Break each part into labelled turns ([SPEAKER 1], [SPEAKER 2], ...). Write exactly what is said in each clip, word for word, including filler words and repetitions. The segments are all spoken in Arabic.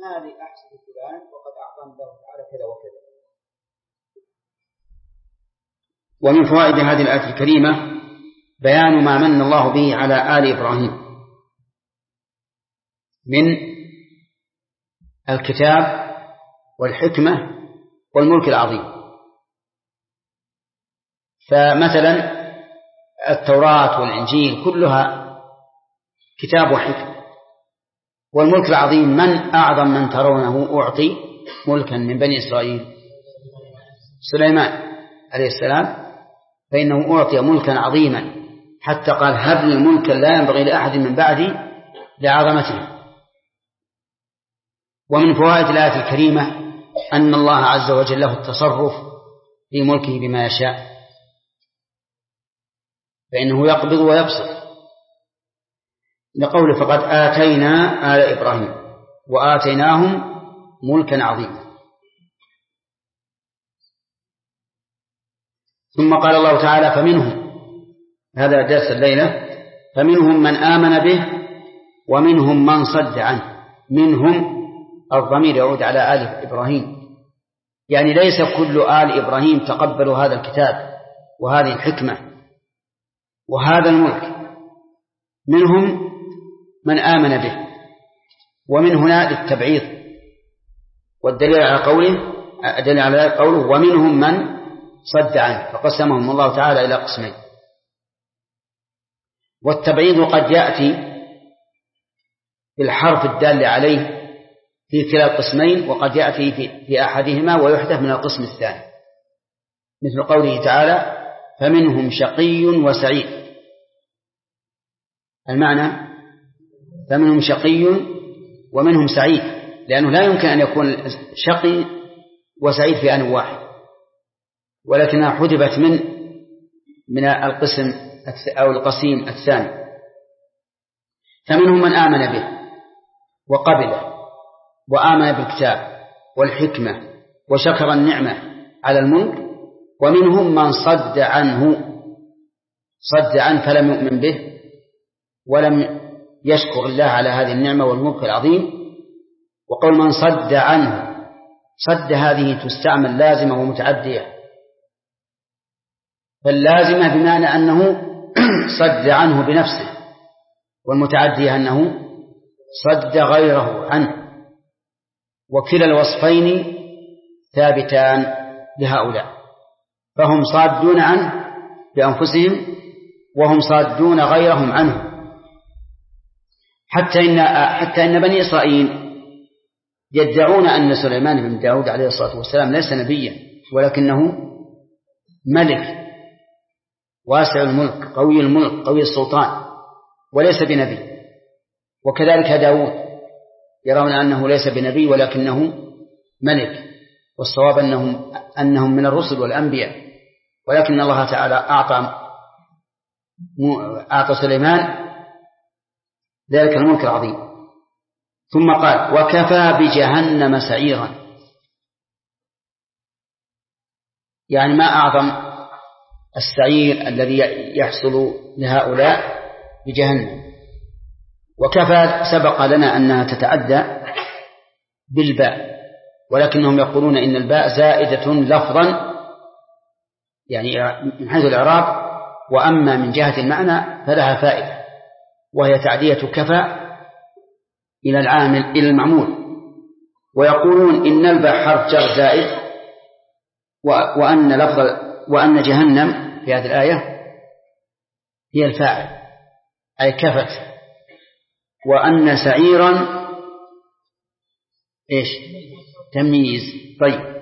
[SPEAKER 1] ما لي أحسد فلان وقد أعطاني الله تعالى كذا وكذا. ومن فوائد هذه الآية الكريمة بيان ما من الله به على آل إبراهيم من الكتاب والحكمة والملك العظيم. فمثلا التوراة والإنجيل كلها كتاب وحكمة. والملك العظيم من أعظم من ترونه أعطي ملكا من بني إسرائيل؟ سليمان عليه السلام، فإنه أعطي ملكا عظيما حتى قال هب لي ملكا لا ينبغي لأحد من بعدي لعظمته. ومن فوائد الآية الكريمة أن الله عز وجل له التصرف في ملكه بما يشاء، فإنه يقبض ويبسط، لقوله فقد آتينا آل إبراهيم وآتيناهم ملكا عظيما. ثم قال الله تعالى فمنهم، هذا درس الليلة، فمنهم من آمن به ومنهم من صد عنه. منهم الضمير يعود على آل إبراهيم، يعني ليس كل آل إبراهيم تقبلوا هذا الكتاب وهذه الحكمة وهذا الملك. منهم من آمن به، ومن هنا للتبعيض، والدليل على قوله الدليل على قوله ومنهم من صد عنه، فقسمهم الله تعالى إلى قسمين. والتبعيض قد يأتي بالحرف الدال عليه في كلا القسمين، وقد يأتي في, في أحدهما ويحدث من القسم الثاني، مثل قوله تعالى فمنهم شقي وسعيد. المعنى فمنهم شقي ومنهم سعيد، لأنه لا يمكن أن يكون شقي وسعيد في آن واحد، ولكنها حذفت من من القسم أو القسيم الثاني. فمنهم من آمن به وقبله وآمن بالكتاب والحكمة وشكر النعمة على الملك، ومنهم من صد عنه صد عنه فلم يؤمن به ولم يشكر الله على هذه النعمة والملك العظيم. وقول من صد عنه، صد هذه تستعمل لازمة ومتعدية، فاللازمة بمعنى أنه صد عنه بنفسه، والمتعدية أنه صد غيره عنه، وكلا الوصفين ثابتان لهؤلاء، فهم صادون عنه بأنفسهم وهم صادون غيرهم عنه. حتى إن, حتى إن بني إسرائيل يدعون أن سليمان بن داود عليه الصلاة والسلام ليس نبيا، ولكنه ملك واسع الملك قوي الملك قوي السلطان وليس بنبي. وكذلك داود يرون أنه ليس بنبي ولكنه ملك، والصواب أنهم, أنهم من الرسل والأنبياء، ولكن الله تعالى أعطى, أعطى سليمان ذلك الملك العظيم. ثم قال وكفى بجهنم سعيرا، يعني ما أعظم السعير الذي يحصل لهؤلاء بجهنم. وكفى سبق لنا أنها تتعدى بالباء، ولكنهم يقولون إن الباء زائدة لفظا يعني من حيث الإعراب، وأما من جهة المعنى فلها فائدة، وهي تعدية كفى إلى العامل إلى المعمول. ويقولون إن الباء حرف جر زائد، وأن لفظ وأن جهنم في هذه الآية هي الفاعل أي كفت، وأن سعيرا إيش تمييز. طيب،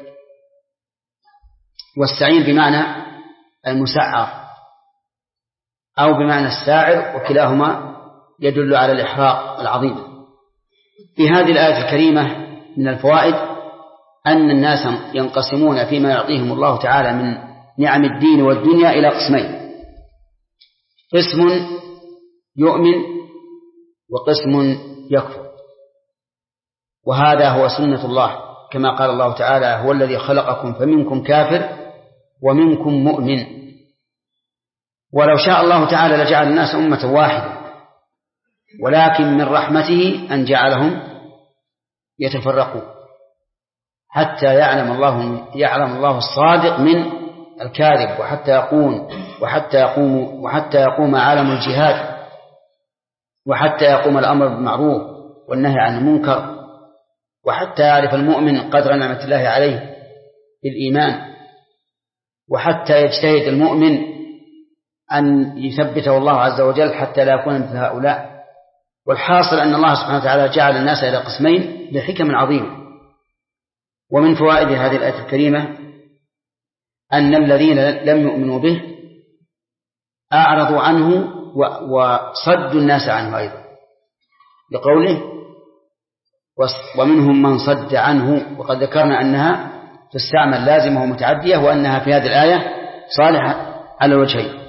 [SPEAKER 1] والسعير بمعنى المسعر أو بمعنى الساعر، وكلاهما يدل على الإحراق العظيم. في هذه الآية الكريمة من الفوائد أن الناس ينقسمون فيما يعطيهم الله تعالى من نعم الدين والدنيا إلى قسمين: قسم يؤمن وقسم يكفر. وهذا هو سنة الله، كما قال الله تعالى هو الذي خلقكم فمنكم كافر ومنكم مؤمن. ولو شاء الله تعالى لجعل الناس أمة واحدة، ولكن من رحمته أن جعلهم يتفرقون حتى يعلم الله يعلم الله الصادق من الكاذب، وحتى يقوم وحتى يقوم وحتى يقوم عالم الجهاد، وحتى يقوم الأمر بالمعروف والنهي عن المنكر، وحتى يعرف المؤمن قدر نعمة الله عليه بالإيمان، وحتى يجتهد المؤمن أن يثبته الله عز وجل حتى لا يكون مثل هؤلاء. والحاصل أن الله سبحانه وتعالى جعل الناس إلى قسمين لحكم عظيمة. ومن فوائد هذه الآية الكريمة أن الذين لم يؤمنوا به أعرضوا عنه وصدوا الناس عنه أيضا، لقوله ومنهم من صد عنه، وقد ذكرنا أنها تستعمل لازمة ومتعدية، وأنها في هذه الآية صالحة على الوجهين.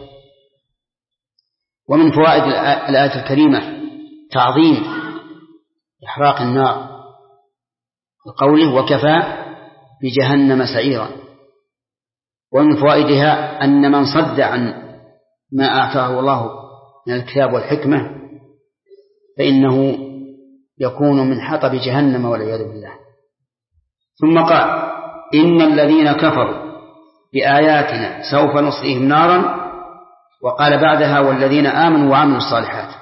[SPEAKER 1] ومن فوائد الآية الكريمة تعظيم إحراق النار، لقوله وكفى بجهنم سعيرا. ومن فوائدها أن من صد عن ما أعطاه الله من الكتاب والحكمة فإنه يكون من حطب جهنم والعياذ بالله. ثم قال إن الذين كفروا بآياتنا سوف نصليهم نارا، وقال بعدها والذين آمنوا وعملوا الصالحات.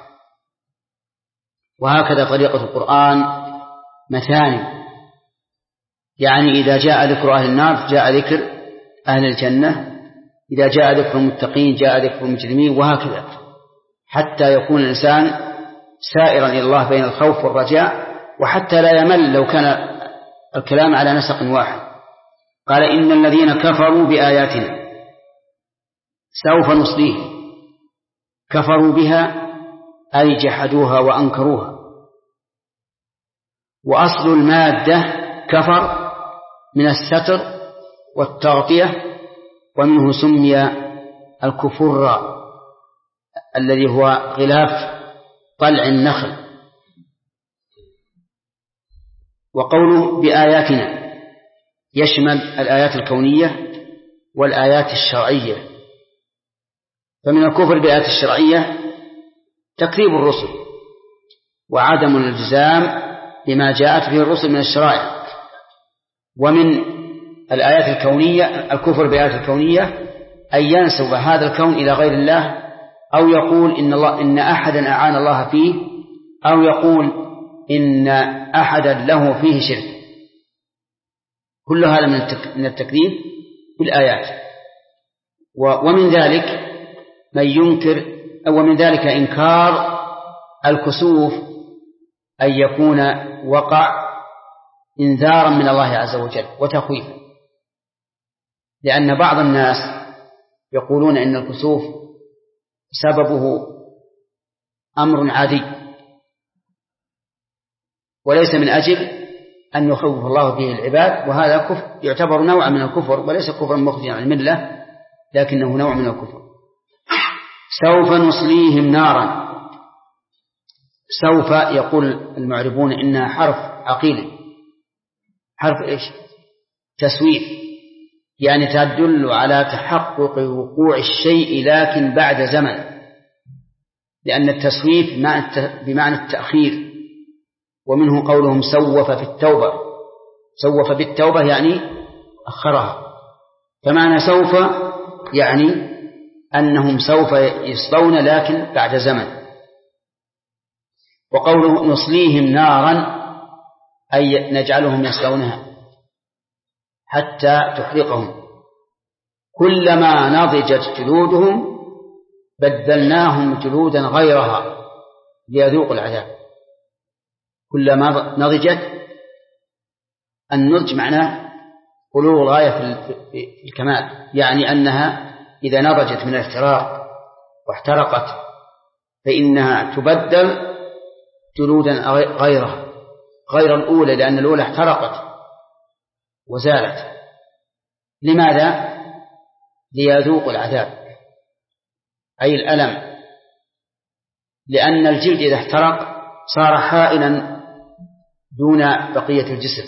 [SPEAKER 1] وهكذا طريقة القرآن مثاني، يعني إذا جاء ذكر أهل النار جاء ذكر أهل الجنة، إذا جاء ذكر المتقين جاء ذكر المجرمين، وهكذا حتى يكون الإنسان سائرا إلى الله بين الخوف والرجاء، وحتى لا يمل لو كان الكلام على نسق واحد. قال إن الذين كفروا بآياتنا سوف نصليهم، كفروا بها أي جحدوها وأنكروها. وأصل المادة كفر من الستر والتغطية، ومنه سمي الكفر الذي هو غلاف طلع النخل. وقوله بآياتنا يشمل الآيات الكونية والآيات الشرعية. فمن الكفر بالآيات الشرعية تكذيب الرسل وعدم الالتزام بما جاءت به الرسل من الشرائع. ومن الآيات الكونية الكفر بالآيات الكونية أن ينسب هذا الكون إلى غير الله، أو يقول إن الله إن أحدا أعان الله فيه، أو يقول إن أحدا له فيه شرك. كل هذا من التكذيب بالآيات. ومن ذلك من ينكر أو من ذلك إنكار الكسوف، أن يكون وقع إنذارا من الله عز وجل وتخويفا، لأن بعض الناس يقولون إن الكسوف سببه أمر عادي وليس من أجل أن يخوف الله به العباد، وهذا كفر يعتبر نوع من الكفر، وليس كفرا مخرجا عن الملة، لكنه نوع من الكفر. سوف نصليهم نارا. سوف يقول المعربون إنها حرف عقيل. حرف إيش؟ تسويف، يعني تدل على تحقق وقوع الشيء لكن بعد زمن، لأن التسويف بمعنى التأخير. ومنه قولهم سوف في التوبة، سوف بالتوبة يعني أخرها. فمعنى سوف يعني أنهم سوف يصلون لكن بعد زمن. وقوله نصليهم نارا أي نجعلهم يصلونها حتى تحرقهم. كلما نضجت جلودهم بدلناهم جلودا غيرها ليذوقوا العذاب. كلما نضجت، النضج معناه بلوغ الغاية في الكمال، يعني أنها إذا نضجت من الاحتراق واحترقت فإنها تبدل جلودا غيرها غير الأولى، لأن الأولى احترقت وزالت. لماذا؟ ليذوقوا العذاب أي الألم، لأن الجلد إذا احترق صار حائلا دون بقية الجسم،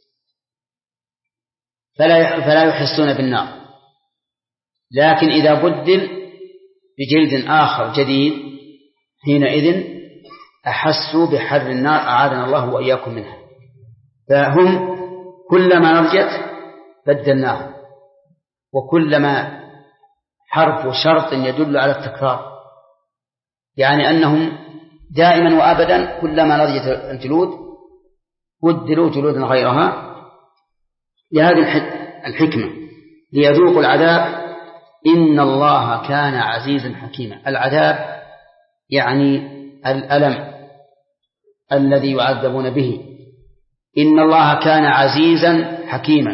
[SPEAKER 1] فلا فلا يحسون بالنار. لكن إذا بدل بجلد آخر جديد حينئذ أحسوا بحر النار، أعاذنا الله وإياكم منها. فهم كلما نضجت بدلناهم، وكلما حرف شرط يدل على التكرار، يعني أنهم دائما وأبدا كلما نضجت الجلود بدلوا جلودا غيرها لهذه الحكمة ليذوقوا العذاب. إن الله كان عزيزا حكيما. العذاب يعني الألم الذي يعذبون به. إن الله كان عزيزا حكيما.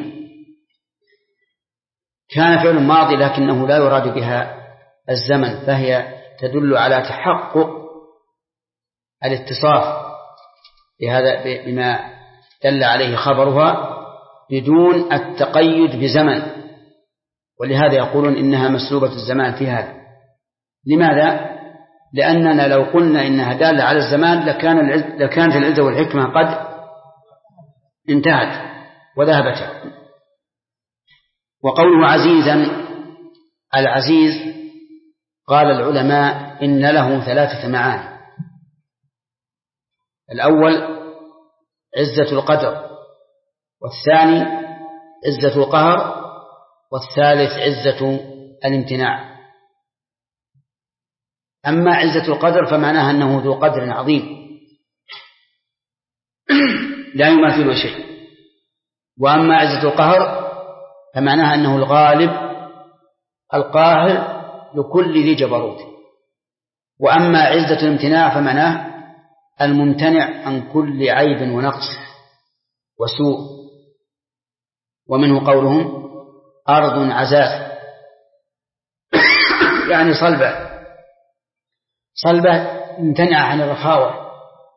[SPEAKER 1] كان فعل ماضي لكنه لا يراد بها الزمن، فهي تدل على تحقق الاتصاف بهذا بما دل عليه خبرها بدون التقيد بزمن، ولهذا يقولون إنها مسلوبة الزمان في هذا. لماذا؟ لأننا لو قلنا إنها دالة على الزمان لكان لكانت العزة والحكمة قد انتهت وذهبت. وقوله عزيزا، العزيز قال العلماء إن له ثلاثة معاني. الأول عزة القدر، والثاني عزة القهر، والثالث عزة الامتناع. أما عزة القدر فمعناها أنه ذو قدر عظيم لا يماثله شيء، وأما عزة القهر فمعناها أنه الغالب القاهر لكل ذي جبروت، وأما عزة الامتناع فمعناه الممتنع عن كل عيب ونقص وسوء. ومنه قولهم أرض عزاز يعني صلبة صلبة امتنع عن الرخاوة.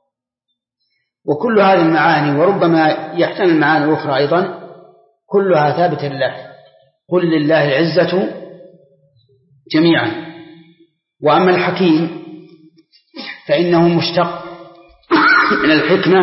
[SPEAKER 1] وكل هذه المعاني وربما يحتمل معاني أخرى أيضا كلها ثابتة لله. قل لله العزة جميعا. وأما الحكيم فإنه مشتق من الحكمة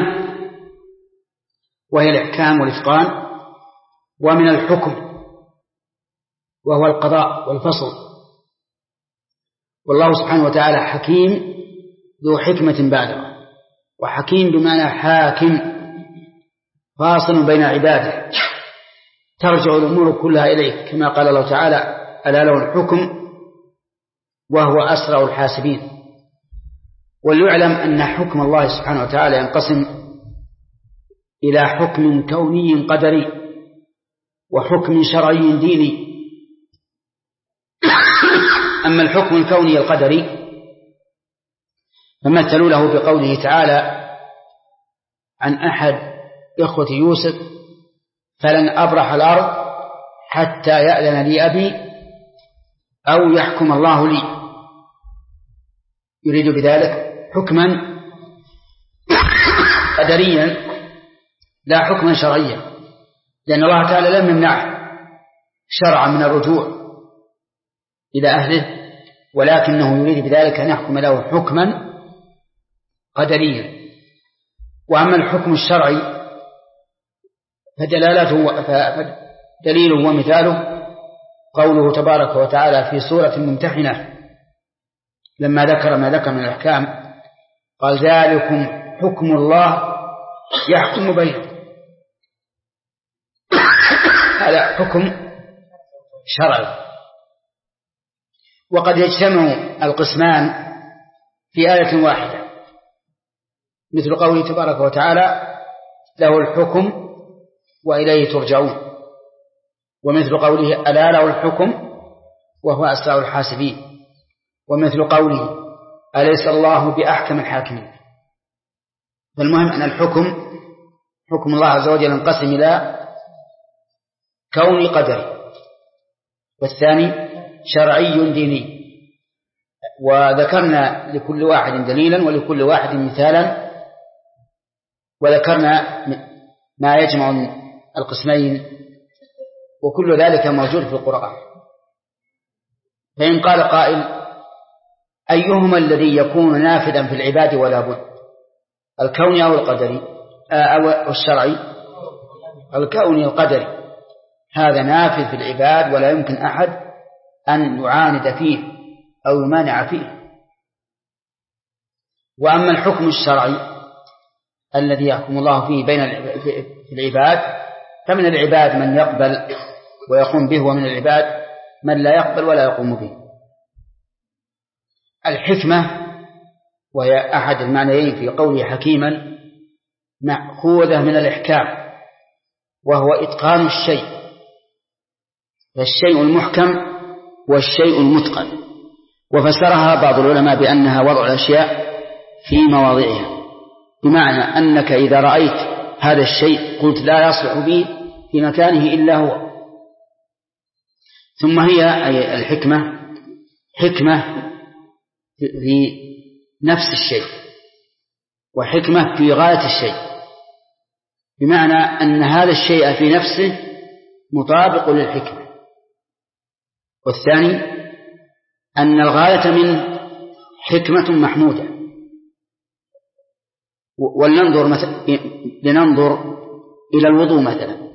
[SPEAKER 1] وهي الإحكام والإتقان، ومن الحكم وهو القضاء والفصل. والله سبحانه وتعالى حكيم ذو حكمة بالغة، وحكيم بمعنى حاكم فاصل بين عباده ترجع الأمور كلها إليه، كما قال الله تعالى ألا له الحكم وهو أسرع الحاسبين. وليعلم أن حكم الله سبحانه وتعالى ينقسم إلى حكم كوني قدري وحكم شرعي ديني. أما الحكم الكوني القدري فمثلوا له بقوله تعالى عن أحد إخوة يوسف فلن أبرح الأرض حتى يأذن لي أبي أو يحكم الله لي، يريد بذلك حكما قدريا لا حكما شرعيا، لأن الله تعالى لم يمنعه شرعا من الرجوع إلى أهله، ولكنه يريد بذلك أن يحكم له حكما قدريا. وأما الحكم الشرعي فدلالته فدليله ومثاله قوله تبارك وتعالى في سورة الممتحنة لما ذكر ما ذكر من الأحكام قال ذلكم حكم الله يحكم بينكم. هذا حكم شرعي. وقد يجتمع القسمان في آية واحدة مثل قوله تبارك وتعالى له الحكم وإليه ترجعون، ومثل قوله ألا له الحكم وهو أسرع الحاسبين، ومثل قوله أليس الله بأحكم الحاكمين. فالمهم أن الحكم حكم الله عز وجل ينقسم إلى كوني قدري، والثاني شرعي ديني. وذكرنا لكل واحد دليلا ولكل واحد مثالا، وذكرنا ما يجمع القسمين، وكل ذلك موجود في القرآن. فإن قال قائل أيهما الذي يكون نافذا في العباد ولا بد، الكوني أو القدري أو الشرعي؟ الكوني القدري هذا نافذ في العباد ولا يمكن أحد أن يعاند فيه أو يمانع فيه. وأما الحكم الشرعي الذي يحكم الله فيه بين في العباد، فمن العباد من يقبل ويقوم به، ومن العباد من لا يقبل ولا يقوم به. الحكمة وهي أحد المعنيين في قوله حكيما مأخوذة من الإحكام، وهو إتقان الشيء، فالشيء المحكم والشيء المتقن. وفسرها بعض العلماء بأنها وضع الأشياء في مواضعها، بمعنى أنك إذا رأيت هذا الشيء قلت لا يصلح به في مكانه إلا هو. ثم هي أي الحكمة حكمة في نفس الشيء، وحكمة في غاية الشيء، بمعنى أن هذا الشيء في نفسه مطابق للحكمة. والثاني أن الغاية منه حكمة محمودة. ولننظر مثلا لننظر إلى الوضوء مثلا،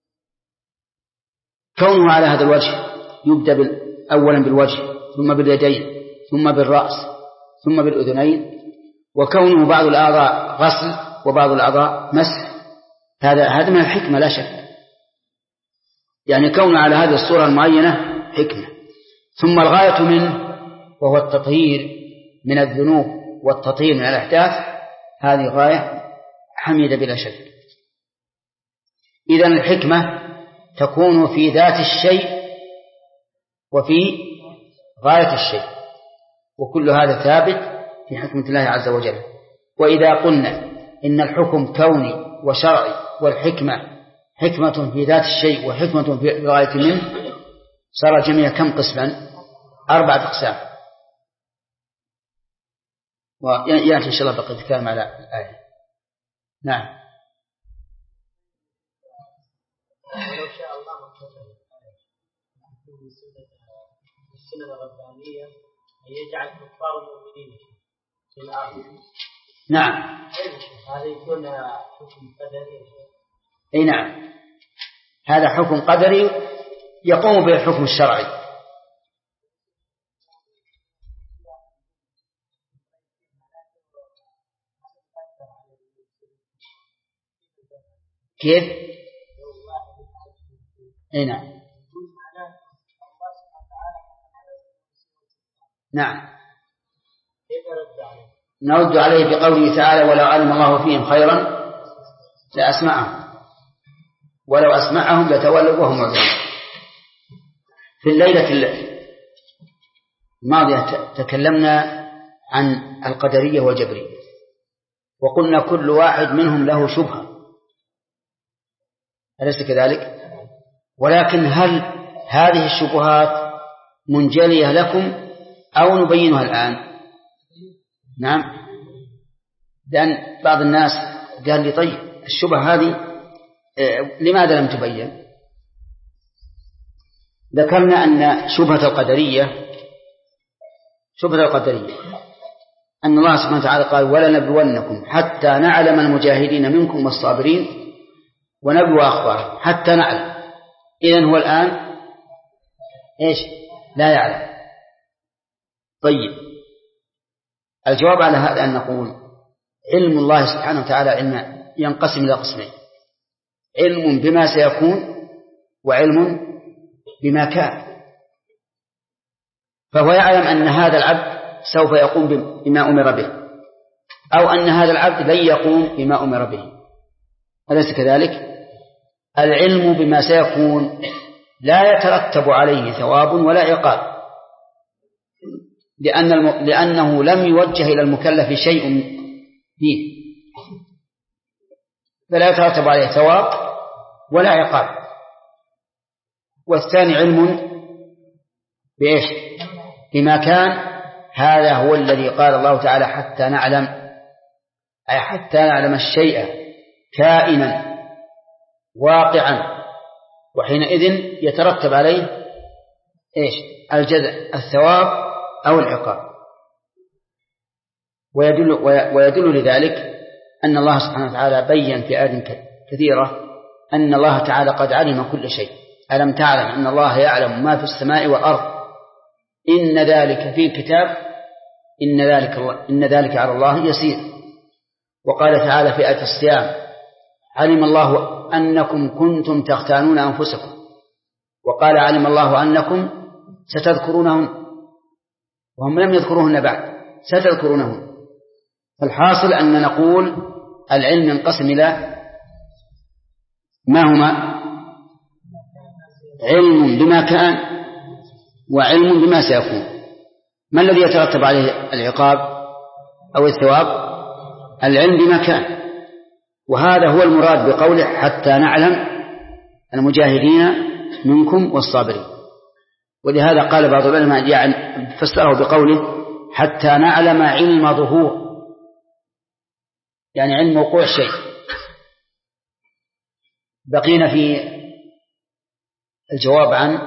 [SPEAKER 1] كونه على هذا الوجه يبدأ أولا بالوجه ثم باليدين ثم بالرأس ثم بالأذنين، وكونه بعض الأعضاء غسل وبعض الأعضاء مسح، هذا هذا من الحكمة لا شك، يعني كونه على هذه الصورة المعينة حكمة. ثم الغاية منه وهو التطهير من الذنوب والتطهير من الأحداث، هذه غاية حميدة بلا شك. إذن الحكمة تكون في ذات الشيء وفي غاية الشيء، وكل هذا ثابت في حكمة الله عز وجل. وإذا قلنا إن الحكم كوني وشرعي، والحكمة حكمة في ذات الشيء وحكمة في غاية منه، صار جميع كم قسما؟ أربعة أقسام. ويأتي إن شاء الله بقية الكلام على الآية. نعم.
[SPEAKER 2] لو شاء الله السنة الربانية أن يجعل كفار المؤمنين في الأرض.
[SPEAKER 1] نعم.
[SPEAKER 2] هذا يكون حكم قدري.
[SPEAKER 1] أي نعم، هذا حكم قدري يقوم به الحكم الشرعي. كيف؟ أي نعم. نعم. نرد عليه بقوله تعالى: ولو علم الله فيهم خيرا لأسمعهم ولو أسمعهم لتولوا وهم معرضون. في الليلة الماضية تكلمنا عن القدرية والجبرية، وقلنا كل واحد منهم له شبهة، أليس كذلك؟ ولكن هل هذه الشبهات منجلية لكم أو نبينها الآن؟ نعم، لأن بعض الناس قال لي: طيب الشبهة هذه لماذا لم تبين؟ ذكرنا أن شبهة القدرية شبهة القدرية أن الله سبحانه وتعالى قال: ولنبلونكم حتى نعلم المجاهدين منكم والصابرين ونبلو أخبارهم حتى نعلم. إذن هو الآن إيش؟ لا يعلم. طيب، الجواب على هذا أن نقول علم الله سبحانه وتعالى علم ينقسم إلى قسمين: علم بما سيكون وعلم بما كان. فهو يعلم أن هذا العبد سوف يقوم بما أمر به، أو أن هذا العبد لن يقوم بما أمر به، أليس كذلك؟ العلم بما سيكون لا يترتب عليه ثواب ولا عقاب، لأن الم... لأنه لم يوجه إلى المكلف شيء فيه، فلا يترتب عليه ثواب ولا عقاب. والثاني علم بإيش؟ بما كان. هذا هو الذي قال الله تعالى: حتى نعلم، أي حتى نعلم الشيء كائنا واقعا، وحينئذ يترتب عليه إيش؟ الجزاء، الثواب أو العقاب. ويدل, ويدل لذلك أن الله سبحانه وتعالى بيّن في آيات كثيرة أن الله تعالى قد علم كل شيء. ألم تعلم أن الله يعلم ما في السماء والأرض إن ذلك في كتاب إن ذلك, إن ذلك على الله يسير. وقال تعالى في آية الصيام: علم الله أنكم كنتم تختانون أنفسكم، وقال علم الله أنكم ستذكرونهم وهم لم يذكروهن بعد، ستذكرونهم. فالحاصل أن نقول العلم ينقسم إلى ما هما؟ علم بما كان وعلم بما سيكون. ما الذي يترتب عليه العقاب أو الثواب؟ العلم بما كان، وهذا هو المراد بقوله حتى نعلم المجاهدين منكم والصابرين. ولهذا قال بعض العلماء يعني فسره بقوله حتى نعلم علم ظهور، يعني علم وقوع الشيء. بقينا في الجواب عن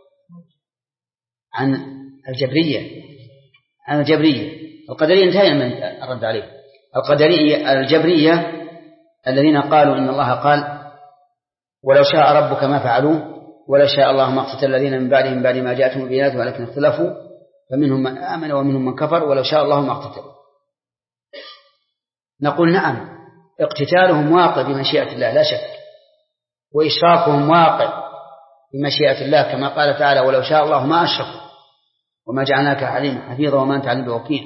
[SPEAKER 1] عن الجبرية عن الجبرية القدرية انتهينا من الرد عليه. القدرية الجبرية الذين قالوا إن الله قال ولو شاء ربك ما فعلوه ولو شاء الله ما اقتتل الذين من بعدهم من بعد ما جاءتهم البينات ولكن اختلفوا فمنهم من آمن ومنهم من كفر ولو شاء الله ما اقتتلوا. نقول نعم، اقتتالهم واقع بمشيئة الله لا شك، وإشراكهم واقع بمشيئة الله كما قال تعالى ولو شاء الله ما أشركوا وما جعلناك عليم حفيظا وما أنت عليم بوكيل.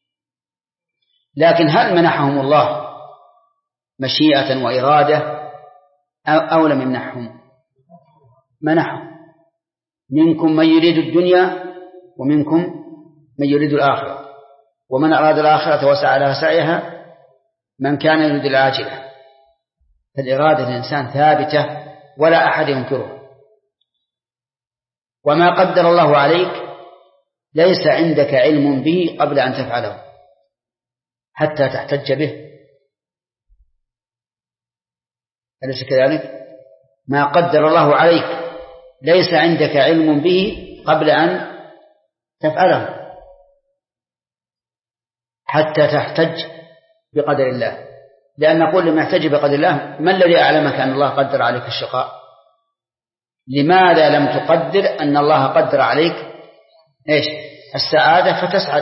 [SPEAKER 1] لكن هل منحهم الله مشيئة وإرادة أو لم يمنحهم؟ منحهم. منكم من يريد الدنيا ومنكم من يريد الآخرة، ومن أراد الآخرة وسعى لها سعيها من كان يريد العاجلة. فالإرادة الإنسان ثابتة ولا أحد ينكرها، وما قدر الله عليك ليس عندك علم به قبل أن تفعله حتى تحتج به، أليس كذلك؟ ما قدر الله عليك ليس عندك علم به قبل أن تفعله حتى تحتج بقدر الله. لأن نقول لما يحتج بقدر الله ما الذي أعلمك أن الله قدر عليك الشقاء؟ لماذا لم تقدر أن الله قدر عليك إيش؟ السعادة فتسعد؟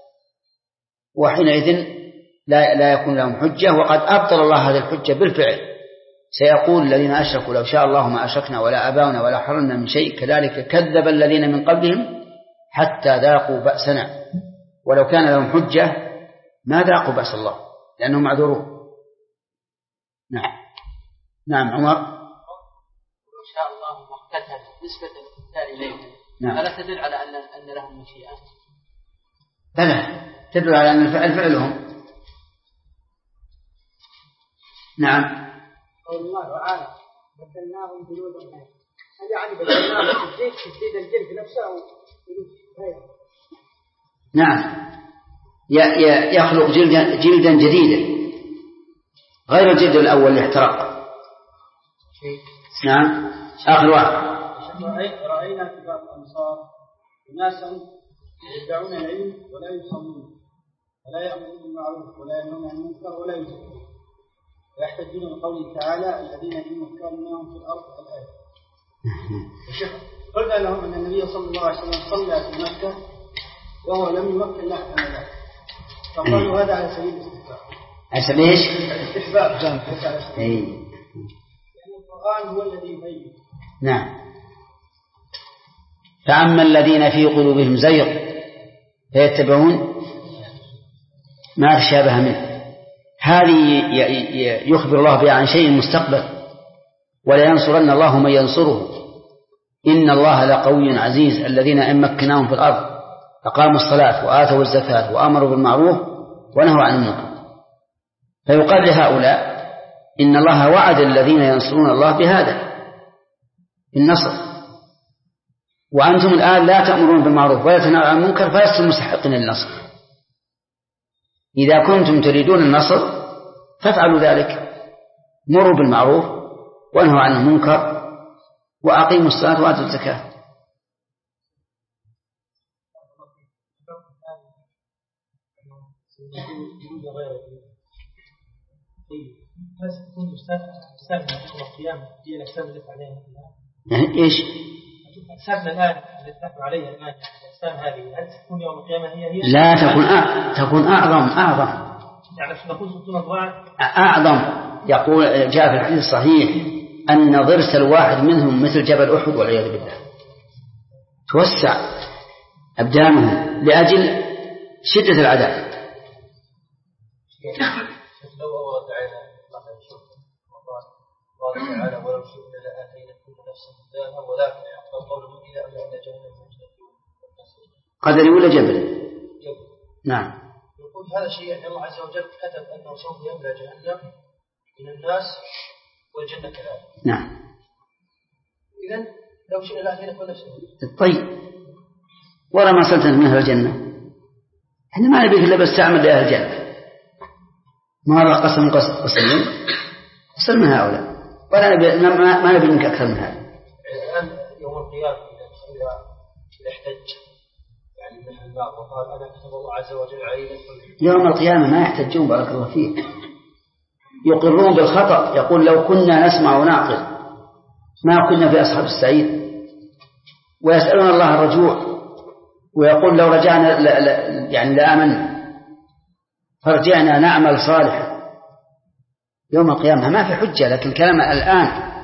[SPEAKER 1] وحينئذ لا, لا يكون لهم حجة، وقد أبطل الله هذه الحجة بالفعل. سيقول الذين أشركوا لو شاء الله ما أشركنا ولا أباؤنا ولا حرمنا من شيء كذلك كذب الذين من قبلهم حتى ذاقوا بأسنا. ولو كان لهم حجة ما ذاقوا بأس الله لأنهم معذورون. نعم نعم عمر.
[SPEAKER 2] إن شاء الله مقتتل نسبة الاقتتال إليه
[SPEAKER 1] نعم.
[SPEAKER 2] ألا تدل على أن أن لهم مشيئة؟
[SPEAKER 1] بلى تدل على أن الفعل فعلهم. نعم.
[SPEAKER 2] قول الله تعالى بدلناهم جلودا غيرها، هل يعني بدلناهم تجديد تجديد الجلد نفسه غيره؟
[SPEAKER 1] نعم، يخلق جلدا جلدا جديدا غير الجلد الأول اللي احترق. نعم آخر واحد.
[SPEAKER 2] رأينا كبار الأنصار أناسا يدعون العلم ولا يصلون ولا يأمرون بالمعروف ولا ينهون عن المنكر ولا يزكون، ويحتجون بقوله تعالى الذين إن مكناهم في الأرض الآية. قلنا لهم أن النبي صلى الله عليه وسلم صلى في مكة وهو لم يمكن له أن لا، فقالوا هذا على سبيل الاستحباب.
[SPEAKER 1] على سبيل ايش؟
[SPEAKER 2] الاستحباب.
[SPEAKER 1] اي.
[SPEAKER 2] لأن القرآن هو الذي يبين.
[SPEAKER 1] نعم. فأما الذين في قلوبهم زيغ فيتبعون ما تشابه منه، هذه يخبر الله بها عن شيء مستقبل، ولا ينصرن الله من ينصره إن الله لقوي عزيز. الذين إن مكناهم في الأرض أقاموا الصلاة وآتوا الزكاة وأمروا بالمعروف ونهوا عن المنكر. فيقال لهؤلاء إن الله وعد الذين ينصرون الله بهذا النصر، وأنتم الآن لا تأمرون بالمعروف ولا تنهون عن المنكر فلستم مستحقين للنصر. إذا كنتم تريدون النصر فافعلوا ذلك، مروا بالمعروف وانهوا عن المنكر وأقيموا الصلاة وآتوا الزكاة. إيش؟
[SPEAKER 2] أجسامنا الآن التي نحن عليها الآن الأجسام هذه هل تكون يوم القيامة هي هي؟
[SPEAKER 1] لا تكون أ... تكون أعظم أعظم
[SPEAKER 2] يعني نقول ستون أضعاف
[SPEAKER 1] أعظم يقول جاء في الحديث الصحيح أن ضرس الواحد منهم مثل جبل أحد والعياذ بالله، توسع أبدانهم لأجل شدة العذاب.
[SPEAKER 3] لو أورد علينا قال تعالى ولو شئنا لآتينا كل نفس هداها ولكن يحق القول مني لأملأن جهنم
[SPEAKER 1] قدري ولا جبل؟ نعم.
[SPEAKER 3] يقول هذا الشيء يعني الله عز وجل كتب أنه سوف يملأ جهنم من الناس والجنة كذلك.
[SPEAKER 1] نعم.
[SPEAKER 3] إذن لو شئنا لآتينا كل نفس هداها.
[SPEAKER 1] طيب ولا ما صلت من أهل الجنة، إحنا ما نبيك إلا بس تعمل لأهل الجنة، ما الله قسم قسمين قسم من هؤلاء، ولا نبي ما, ما نبي منك أكثر من هذا.
[SPEAKER 3] الآن يوم القيامة إذا احتج يعني من النار وقال أنا كتب الله عز وجل علينا
[SPEAKER 1] يوم القيامة ما يحتجون بارك الله فيك، يقرون بالخطأ، يقول لو كنا نسمع ونعقل ما كنا في أصحاب السعيد، ويسألون الله الرجوع، ويقول لو رجعنا لا لا يعني لآمنا فرجعنا نعمل صالحا. يوم القيامة ما في حجة، لكن الكلام الآن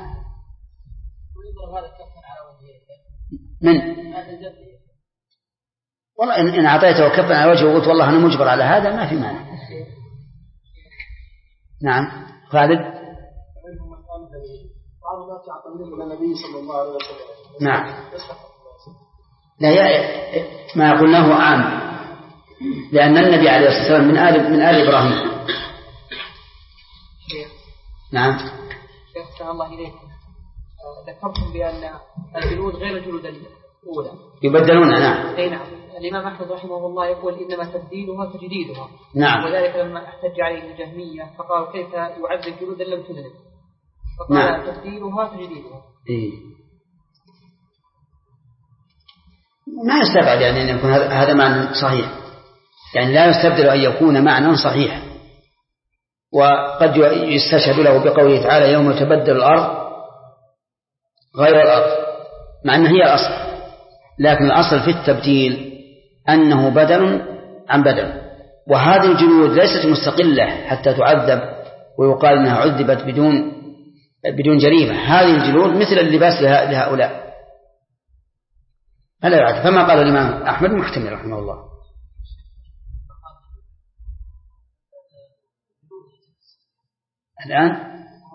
[SPEAKER 1] من والله إن أعطيته كفا على وجهه وقلت والله أنا مجبر على هذا ما في مانع. نعم خالد.
[SPEAKER 3] بعض الناس يعتمدون على النبي صلى الله عليه وسلم.
[SPEAKER 1] نعم. لا يا ما قلناه عام، لأن النبي عليه الصلاة والسلام من آل من آل إبراهيم. نعم.
[SPEAKER 4] شيخ الله إليك ذكرتم بأن الجلود غير الجلود الأولى
[SPEAKER 1] يبدلون. نعم.
[SPEAKER 4] أي نعم. الإمام أحمد رحمه الله يقول إنما تبديلها تجديدها.
[SPEAKER 1] نعم.
[SPEAKER 4] وذلك لما احتج عليه الجهمية فقال كيف يعذب جلودا لم تذنب، فقال نعم. تبديلها تجديدها.
[SPEAKER 1] إيه. ما يستبعد يعني أن يكون هذا معنى صحيح، يعني لا يستبدل أن يكون معنى صحيح، وقد يستشهد له بقوله تعالى يوم تبدل الأرض غير الأرض، مع أنه هي الأصل، لكن الأصل في التبديل أنه بدل عن بدل. وهذه الجلود ليست مستقلة حتى تعذب ويقال أنها عذبت بدون بدون جريمة، هذه الجلود مثل اللباس لهؤلاء فلا يعد. فما قال الإمام أحمد محتمل رحمه الله. الآن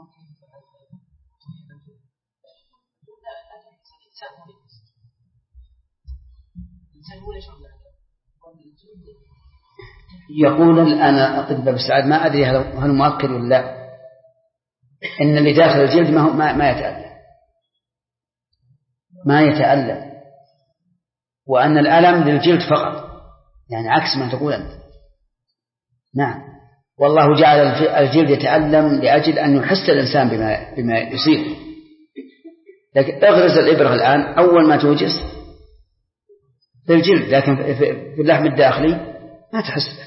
[SPEAKER 1] يقول الآن أطباء بالسعاد ما أدري هل مؤكد ولا لا إن اللي داخل الجلد ما, ما, ما يتألم ما يتألم وأن الألم للجلد فقط، يعني عكس ما تقول أنت. نعم. والله جعل الجلد يتألم لأجل أن يحس الإنسان بما, بما يصيب، لكن اغرز الإبرة الآن أول ما توجس في الجلد، لكن في اللحم الداخلي ما تحس به.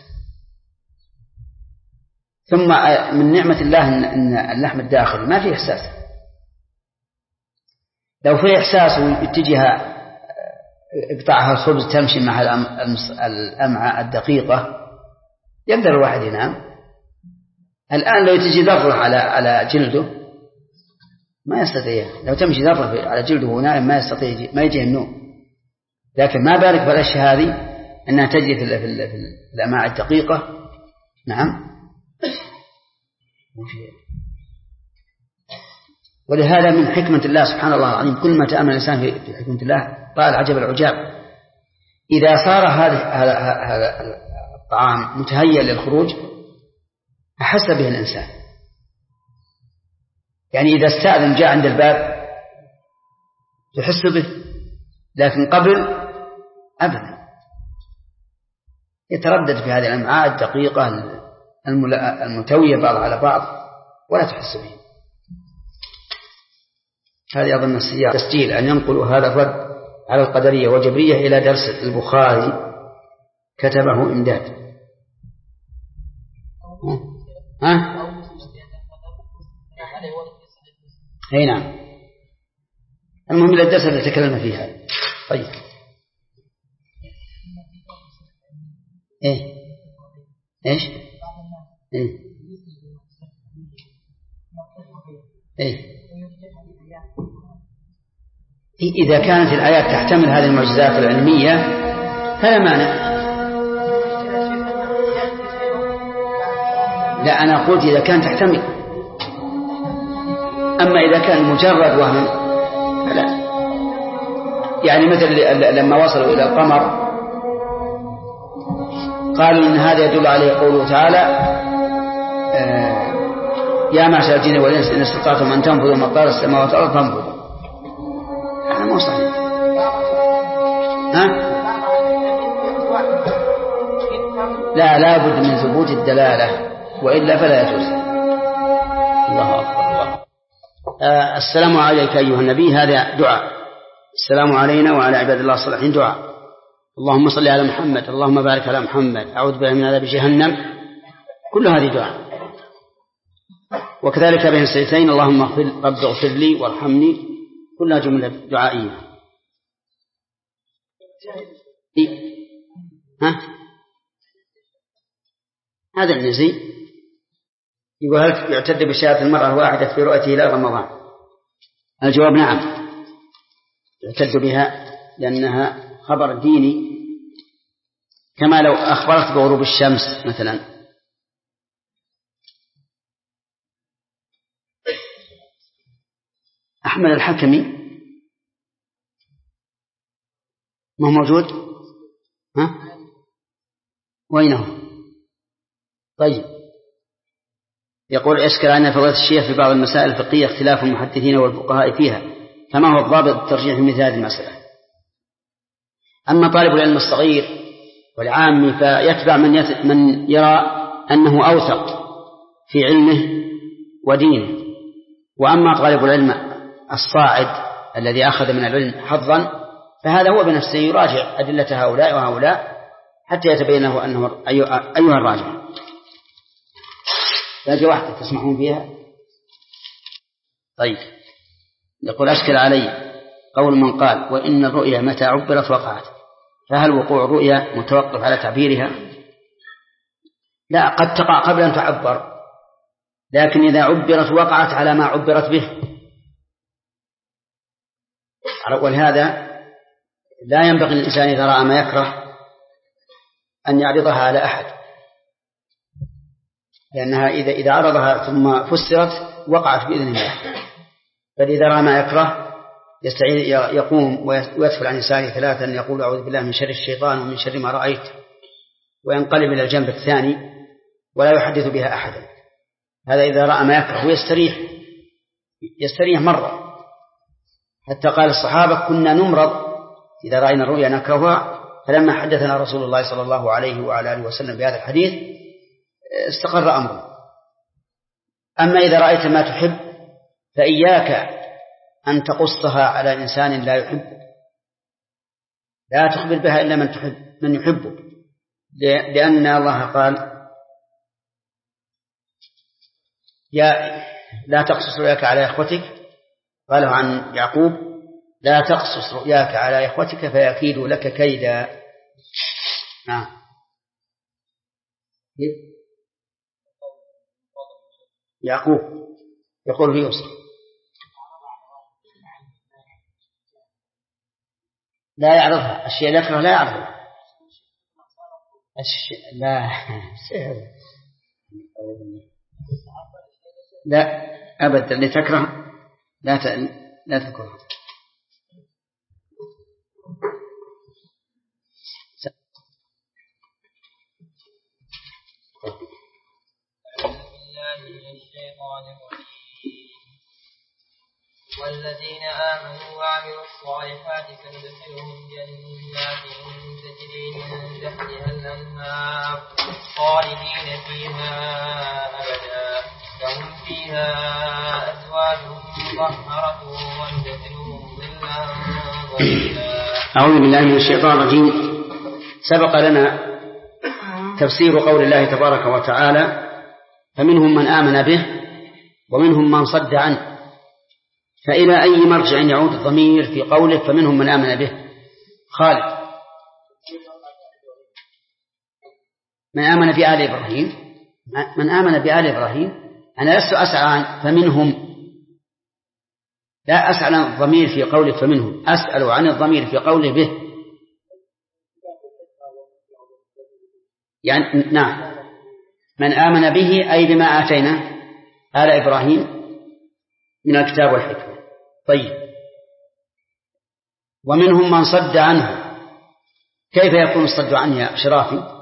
[SPEAKER 1] ثم من نعمة الله أن اللحم الداخلي ما فيه إحساس، لو فيه إحساس واتجه اقطعها الخبز تمشي مع الأمعاء الدقيقة يقدر الواحد ينام. الآن لو تجي ذرة على على جلده ما يستطيع، لو تمشي ذرة على جلده ونائم ما يستطيع ما يجي النوم. لكن ما بالك بالأشياء هذه أنها تجي في في الأمعاء الدقيقة. نعم. ولهذا من حكمة الله سبحانه الله العظيم كل ما تأمل الإنسان في حكمة الله قال عجب العجاب، إذا صار هذا هذا الطعام متهيأ للخروج أحس به الإنسان، يعني إذا استأذن جاء عند الباب تحس به، لكن قبل أبدا يتردد في هذه الأمعاء الدقيقة المتوية بعض على بعض ولا تحس به. هذه أظن السياق تسجيل أن ينقلوا هذا الرد على القدرية والجبرية إلى درس البخاري كتبه إمداد. ها؟ أي نعم. المهم إلى الدرس اللي تكلمنا فيها. طيب. إيه؟ إيش؟ إيه؟ إيه؟ إذا كانت الآيات تحتمل هذه المعجزات العلمية فلا مانع. لا، أنا قلت إذا كان تحتمل، أما إذا كان مجرد وهم فلا. يعني مثل لما وصلوا إلى القمر قالوا إن هذا يدل عليه قوله تعالى آه يا معشر الجن والإنس إن استطعتم أن تنفذوا مقدار السماوات والأرض فانفذوا. هذا مو صحيح. ها؟ لا، لا بد من ثبوت الدلالة وإلا فلا يجوز. الله أكبر. الله. آه السلام عليك أيها النبي، هذا دعاء. السلام علينا وعلى عباد الله الصالحين دعاء. اللهم صل على محمد، اللهم بارك على محمد، أعوذ بك من عذاب جهنم، كل هذه دعاء. وكذلك بين السيدتين اللهم اغفر رب اغفر لي وارحمني، كلها جملة دعائية. ها؟ هذا النزي يقول هل يعتد بشهادة المرأة الواحدة في رؤيته إلى رمضان؟ الجواب نعم، يعتد بها لأنها خبر ديني، كما لو أخبرت بغروب الشمس مثلا. أحمد الحكمي ما هو موجود؟ ها؟ وينه؟ طيب، يقول أشكل عنا فضيلة الشيخ في بعض المسائل الفقهية اختلاف المحدثين والفقهاء فيها، فما هو الضابط الترجيح في مثل هذه المسألة؟ أما طالب العلم الصغير والعامي فيتبع من, من يرى أنه أوثق في علمه ودينه، وأما طالب العلم الصاعد الذي أخذ من العلم حظا فهذا هو بنفسه يراجع أدلة هؤلاء وهؤلاء حتى يتبين له أنه أيها الراجع. فهذه واحدة تسمعون فيها. طيب، يقول أشكل علي قول من قال وإن الرؤيا متى عبرت وقعت، فهل وقوع الرؤيا متوقف على تعبيرها؟ لا، قد تقع قبل أن تعبر، لكن إذا عبرت وقعت على ما عبرت به. ولهذا لا ينبغي للإنسان إذا رأى ما يكره أن يعرضها على أحد، لأنها إذا إذا عرضها ثم فسرت وقعت بإذن الله. فإذا رأى ما يكره يستعيد يقوم ويدفل عن يساره ثلاثا، يقول أعوذ بالله من شر الشيطان ومن شر ما رأيت، وينقلب إلى الجنب الثاني ولا يحدث بها أحدا. هذا إذا رأى ما يكره ويستريح يستريح مرة، حتى قال الصحابة كنا نمرض إذا رأينا الرؤيا نكرهها، فلما حدثنا رسول الله صلى الله عليه وعلى آله وسلم بهذا الحديث استقر أمره. أما إذا رأيت ما تحب فإياك أن تقصها على إنسان لا يحبك، لا تخبر بها إلا من تحب من يحبك، لأن الله قال يا لا تقصص رؤياك على إخوتك، قاله عن يعقوب لا تقصص رؤياك على إخوتك فيكيدوا لك كيدا. نعم. يعقوب يقول في يوسف لا يعرفها، الشيء اللي يكره لا يعرفها، الشيء لا لا أبدا اللي تكره لا ت... لا تكره.
[SPEAKER 5] والذين آمنوا وعملوا الصالحات سندخلهم جنات تجري من تحتها الأنهار خالدين فيها أبدا لهم فيها أزواج مطهرة وندخلهم ظلا ظليلا.
[SPEAKER 1] أعوذ بالله من الشيطان الرجيم. سبق لنا تفسير قول الله تبارك وتعالى فمنهم من آمن به ومنهم من صد عنه، فإلى أي مرجع يعود الضمير في قوله فمنهم من آمن به؟ خالد من آمن بآل إبراهيم، من آمن بآل إبراهيم أنا لست أسعى عن فمنهم لا أسأل عن الضمير في قوله فمنهم، أسأل عن الضمير في قوله به. يعني نعم، من آمن به أي بما آتينا آل إبراهيم من الكتاب والحكمة. طيب، ومنهم من صد عنه. كيف يكون الصد عنه يا شرافي؟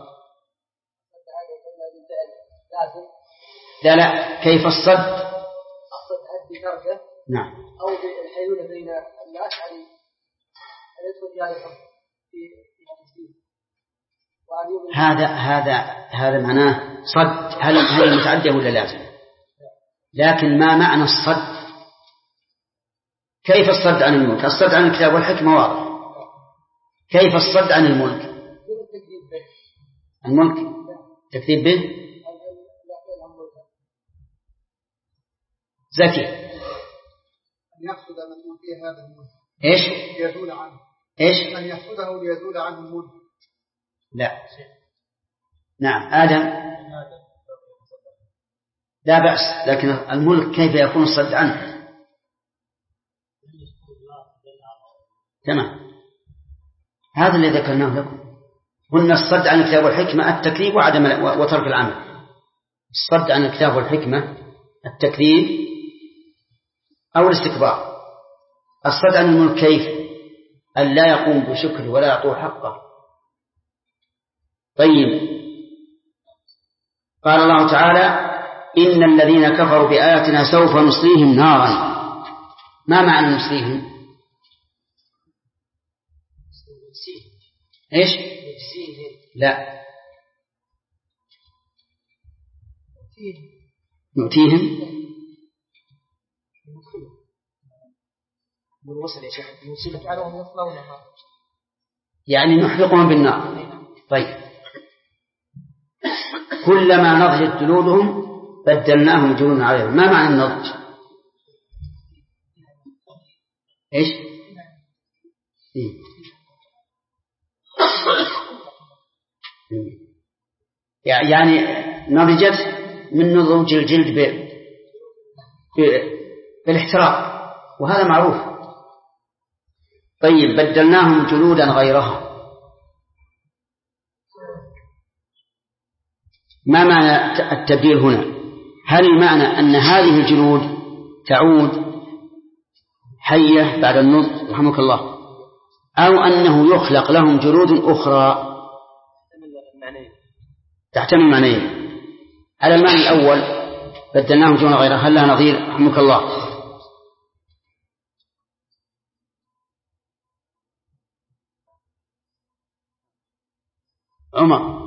[SPEAKER 1] لا لا، كيف الصد؟
[SPEAKER 3] الصد بدرجة
[SPEAKER 1] نعم،
[SPEAKER 3] أو بالحيلولة بين الناس عن أن يدخل ذلك في
[SPEAKER 1] هذا هذا هذا معناه صد. هل هل متعدى ولا لازم؟ لكن ما معنى الصد؟ كيف الصد عن الملك؟ الصد عن الكتاب والحكمة واضح. كيف الصد عن الملك؟ الملك تكذيب به. زكي
[SPEAKER 2] أن يحصد من أوتي هذا الملك.
[SPEAKER 1] إيش؟
[SPEAKER 2] ليزول عنه.
[SPEAKER 1] إيش؟
[SPEAKER 2] أن يحصده ليزول عنه الملك.
[SPEAKER 1] لا. نعم. آدم لا بأس، لكن الملك كيف يكون الصد عنه؟ تمام، هذا اللي ذكرناه لكم. قلنا الصد عن الكتاب والحكمة التكذيب وعدم وترك العمل. الصد عن الكتاب والحكمة التكذيب أو الاستكبار. الصد عن الملك كيف؟ أن لا يقوم بشكر ولا يعطوه حقه. طيب، قال الله تعالى إن الذين كفروا بآياتنا سوف نصليهم نارا. ما معنى نصليهم؟ إيش؟ لا، نؤتيهم يعني نحرقهم بالنار. طيب، كلما نضجت جلودهم بدلناهم جلودا عليهم. ما معنى النضج؟ إيش؟ يعني نضجت من نضوج الجلد ب... ب... بالاحتراق، وهذا معروف. طيب، بدلناهم جلودا غيرها. ما معنى التبديل هنا؟ هل المعنى أن هذه الجلود تعود حية بعد النضج رحمك الله، أو أنه يخلق لهم جلود أخرى؟ تحتمل معنيين. على المعنى الأول بدلناهم جلودا غيرها، هل لها نظير رحمك الله؟ عمر.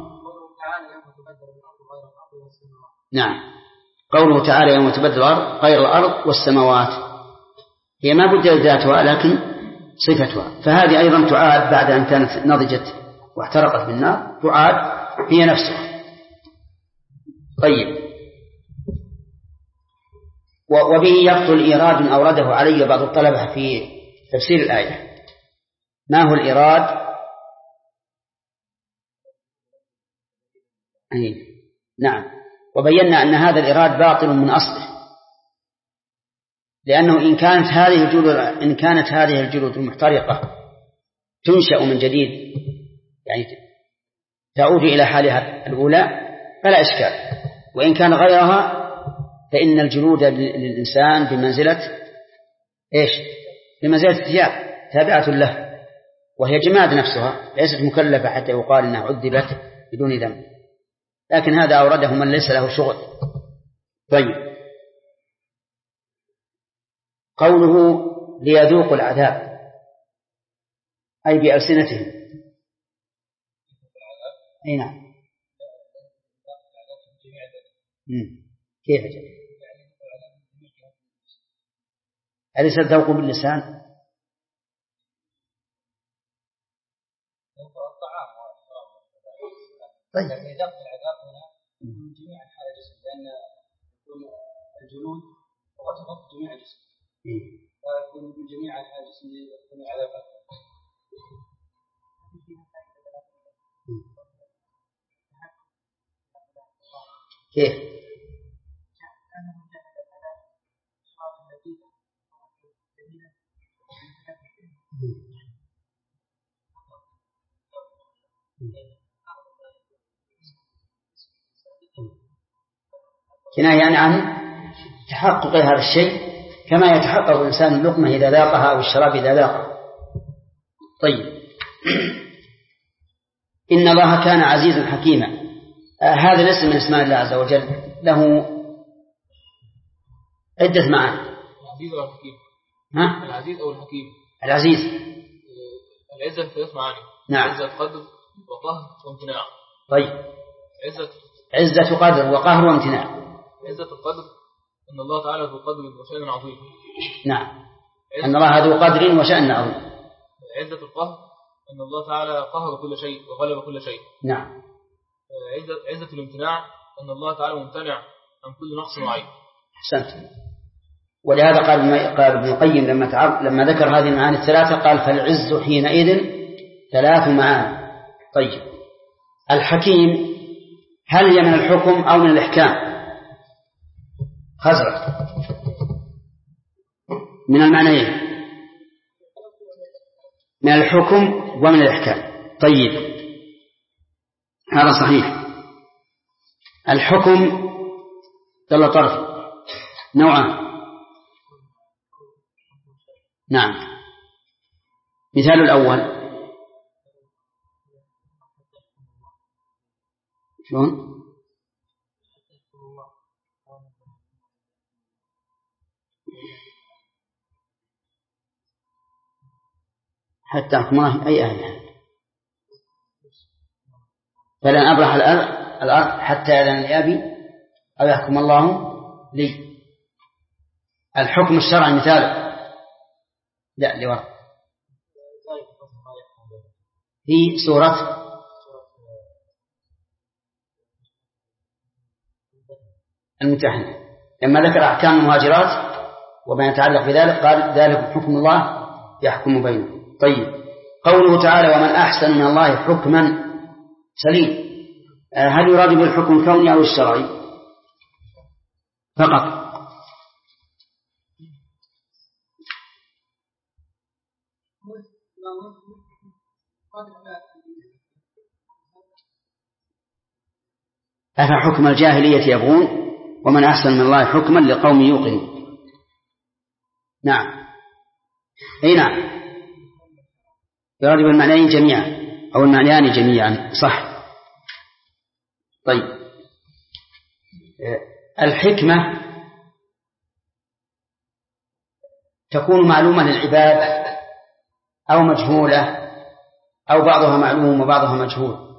[SPEAKER 1] نعم، قوله تعالى يوم تبدل الأرض غير الأرض والسماوات، هي ما بدلت ذاتها لكن صفتها، فهذه أيضا تعاد بعد أن كانت نضجت واحترقت بالنار، تعاد هي نفسها. طيب، وبه يبطل إيراد أورده علي بعض الطلبة في تفسير الآية. ما هو الإيراد؟ أي نعم، وبينا أن هذا الإيراد باطل من أصله، لأنه إن كانت هذه الجلود إن كانت هذه الجلود المحترقة تنشأ من جديد، يعني تعود إلى حالها الأولى، فلا إشكال. وإن كان غيرها فإن الجلود للإنسان بمنزلة إيش؟ بمنزلة الثياب، تابعة له، وهي جماد نفسها، ليست مكلفة حتى يقال إنها عذبت بدون ذنب. لكن هذا أورده من ليس له شغل. طيب، قوله ليذوقوا العذاب أي بألسنتهم. أي نعم. كيف جاء؟ أليس الذوق باللسان؟ طيب،
[SPEAKER 2] من جميع أنحاء الجسم، لأن الجنود تغطي جميع الجسم، فيكون من جميع أنحاء الجسم يكون العذاب أكثر.
[SPEAKER 1] كيف؟ كناية يعني عن تحقق هذا الشيء كما يتحقق الإنسان اللقمة إذا ذاقها أو الشراب إذا ذاقها. طيب. إن الله كان عزيزا حكيما. آه هذا الاسم من اسماء الله عز وجل له عدة معاني.
[SPEAKER 6] العزيز أو الحكيم.
[SPEAKER 1] ها؟
[SPEAKER 6] العزيز أو الحكيم.
[SPEAKER 1] العزيز.
[SPEAKER 6] العزة ثلاث معاني.
[SPEAKER 1] نعم.
[SPEAKER 6] عزة قدر وقهر وامتناع.
[SPEAKER 1] طيب.
[SPEAKER 6] عزة
[SPEAKER 1] عزة قدر وقهر وامتناع.
[SPEAKER 6] عزة القدر أن الله تعالى ذو قدر وشأن عظيم.
[SPEAKER 1] نعم. أن الله ذو قدر وشأن عظيم.
[SPEAKER 6] عزة القهر أن الله تعالى قهر كل شيء وغلب كل شيء.
[SPEAKER 1] نعم.
[SPEAKER 6] عزة, عزة الامتناع أن الله تعالى ممتنع عن كل نقص وعيب.
[SPEAKER 1] أحسنت. ولهذا قال قال ابن القيم لما تعرف لما ذكر هذه المعاني الثلاثة قال فالعز حينئذ ثلاث معاني. طيب. الحكيم هل هي من الحكم أو من الإحكام؟ خزرة من المعنيين من الحكم ومن الإحكام. طيب هذا صحيح. الحكم دل طرف نوعان. نعم. مثال الأول شلون؟ حتى يحكم الله أي أهلها فلن أبرح الأرض حتى يأذن لي أبي أو يحكم الله لي. الحكم الشرعي مثال لا لورا في سورة الممتحنة لما ذكر أحكام المهاجرات وما يتعلق بذلك قال ذلك حكم الله يحكم بينهم. طيب. قوله تعالى ومن أحسن من الله حكما سليم هل يراد بالحكم الكوني أو الشرعي فقط؟ أفحكم الجاهلية يبغون ومن أحسن من الله حكما لقوم يوقنون. نعم. أي نعم. يراد بالمعنيين جميعا أو المعنيان جميعا صح. طيب. الحكمة تكون معلومة للعباد أو مجهولة أو بعضها معلوم وبعضها مجهول.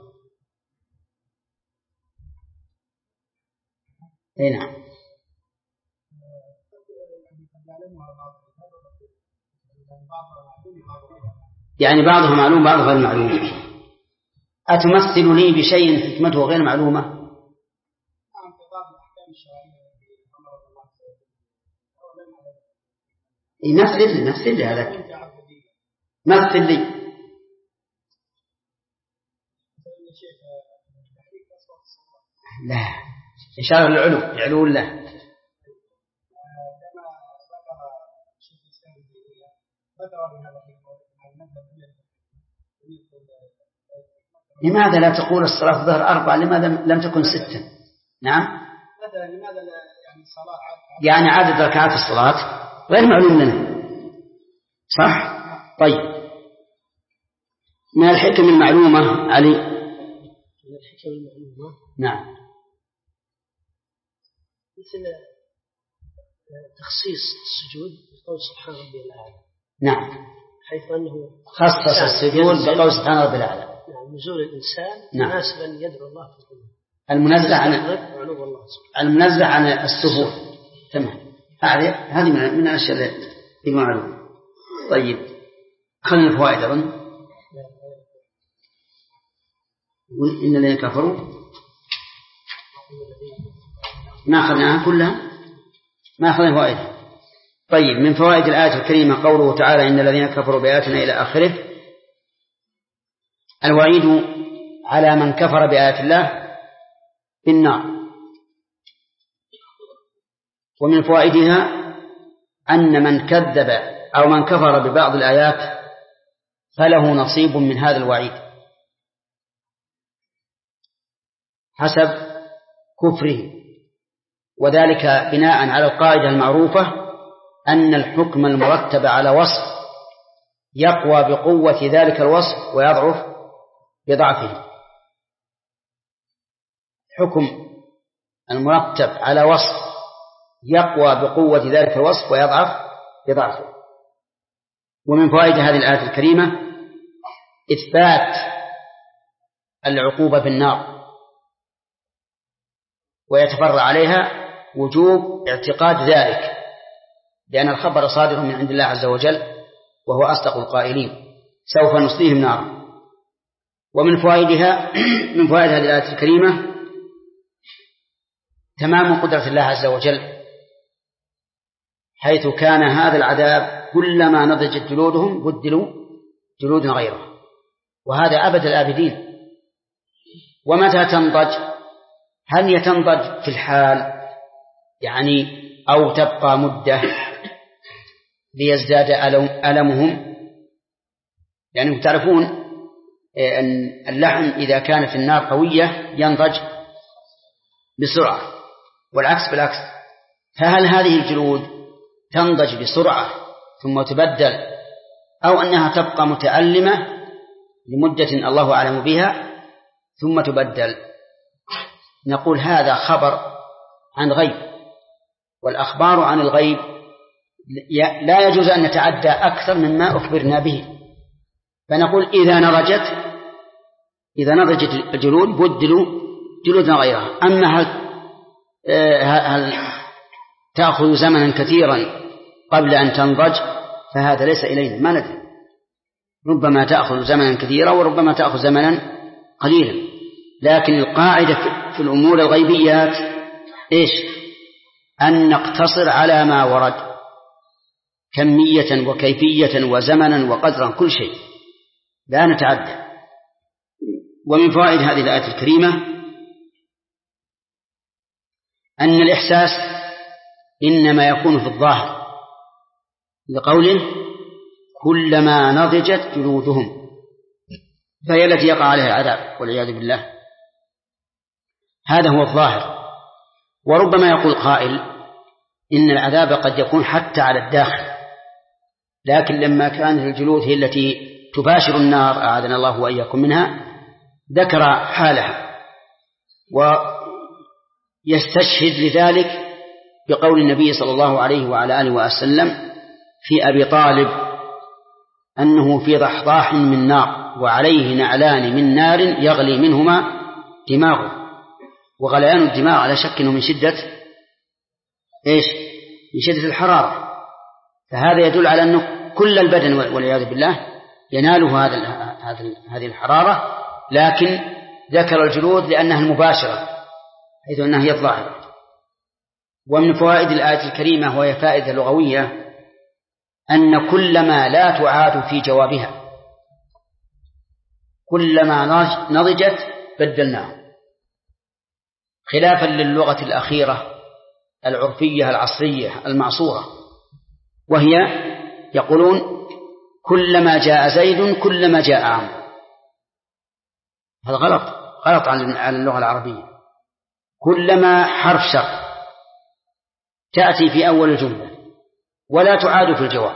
[SPEAKER 1] أي نعم. يعني بعضها معلوم بعضها غير معلوم. أتمثل لي بشيء حكمته غير معلومة؟ مثل لي مثل لي هذا مثل لي لا إشارة للعلو يعلو له. لماذا لا تقول الصلاة الظهر أربعة لماذا لم تكن ستا؟ نعم. يعني عدد ركعات الصلاة غير معلوم لنا صح. طيب. من الحكم المعلومة علي.
[SPEAKER 3] من الحكم المعلومة
[SPEAKER 1] نعم
[SPEAKER 3] مثل تخصيص السجود بقول سبحان ربي الأعلى.
[SPEAKER 1] نعم.
[SPEAKER 3] حيث أنه
[SPEAKER 1] خصص السجود بقول سبحان ربي الأعلى.
[SPEAKER 3] نعم. نزول الإنسان
[SPEAKER 1] نعم.
[SPEAKER 3] مناسبا يدعو الله في القلوب.
[SPEAKER 1] المنزه عن المنزه عن السفور. تمام. هذه هذه من من الأشياء المعلومة. طيب خلنا الفوائد أظن. إن الذين كفروا ما أخذناها كلها ما أخذنا فوائد. طيب من فوائد الآية الكريمة قوله تعالى إن الذين كفروا بآياتنا إلى آخره. الوعيد على من كفر بآيات الله بالنار. ومن فوائدها أن من كذب أو من كفر ببعض الآيات فله نصيب من هذا الوعيد حسب كفره وذلك بناء على القاعدة المعروفة أن الحكم المرتب على وصف يقوى بقوة ذلك الوصف ويضعف بضعفه. حكم المرتب على وصف يقوى بقوة ذلك الوصف ويضعف بضعفه. ومن فوائد هذه الآية الكريمة إثبات العقوبة بالنار، ويتفرع عليها وجوب اعتقاد ذلك، لأن الخبر صادر من عند الله عز وجل وهو أصدق القائلين: سوف نصليهم نارا. ومن فوائدها من فوائد هذه الآية الكريمة تمام قدرة الله عز وجل، حيث كان هذا العذاب كلما نضجت جلودهم بدلوا جلود غيره، وهذا أبد الآبدين. ومتى تنضج؟ هل يتنضج في الحال يعني أو تبقى مدة ليزداد ألمهم؟ يعني تعرفون أن اللحم إذا كانت النار قوية ينضج بسرعة، والعكس بالعكس. فهل هذه الجلود تنضج بسرعة ثم تبدل، أو أنها تبقى متألمة لمدة الله أعلم بها ثم تبدل؟ نقول هذا خبر عن غيب، والأخبار عن الغيب لا يجوز أن نتعدى أكثر مما أخبرنا به. فنقول إذا نضجت إذا نضجت الجلود بدلوا جلودا غيرها. أما هل, هل تأخذ زمنا كثيرا قبل أن تنضج فهذا ليس إلينا، ما ندري، ربما تأخذ زمنا كثيرا وربما تأخذ زمنا قليلا. لكن القاعدة في الأمور الغيبيات إيش؟ أن نقتصر على ما ورد كمية وكيفية وزمنا وقدرا، كل شيء لا نتعدى. ومن فوائد هذه الآية الكريمة أن الإحساس إنما يكون في الظاهر، لقوله كلما نضجت جلودهم، فهي التي يقع عليها العذاب والعياذ بالله. هذا هو الظاهر. وربما يقول قائل إن العذاب قد يكون حتى على الداخل، لكن لما كانت الجلود هي التي تباشر النار أعاذنا الله وإياكم منها ذكر حالها، ويستشهد لذلك بقول النبي صلى الله عليه وعلى آله وسلم في أبي طالب أنه في ضحضاح من نار وعليه نعلان من نار يغلي منهما دماغه. وغليان الدماغ على شك أنه من شدة إيش؟ من شدة الحرارة. فهذا يدل على أنه كل البدن والعياذ بالله يناله هذا هذه الحرارة، لكن ذكر الجلود لأنها المباشرة حيث أنها هي الظاهرة. ومن فوائد الآية الكريمة وهي فائدة لغوية أن كلما لا تعاد في جوابها، كلما نضجت بدلناه، خلافا للغة الأخيرة العرفية العصرية المعصورة، وهي يقولون كلما جاء زيد كلما جاء عمرو. هذا غلط، غلط على اللغة العربية. كلما حرف شرط تأتي في أول الجملة ولا تعاد في الجواب.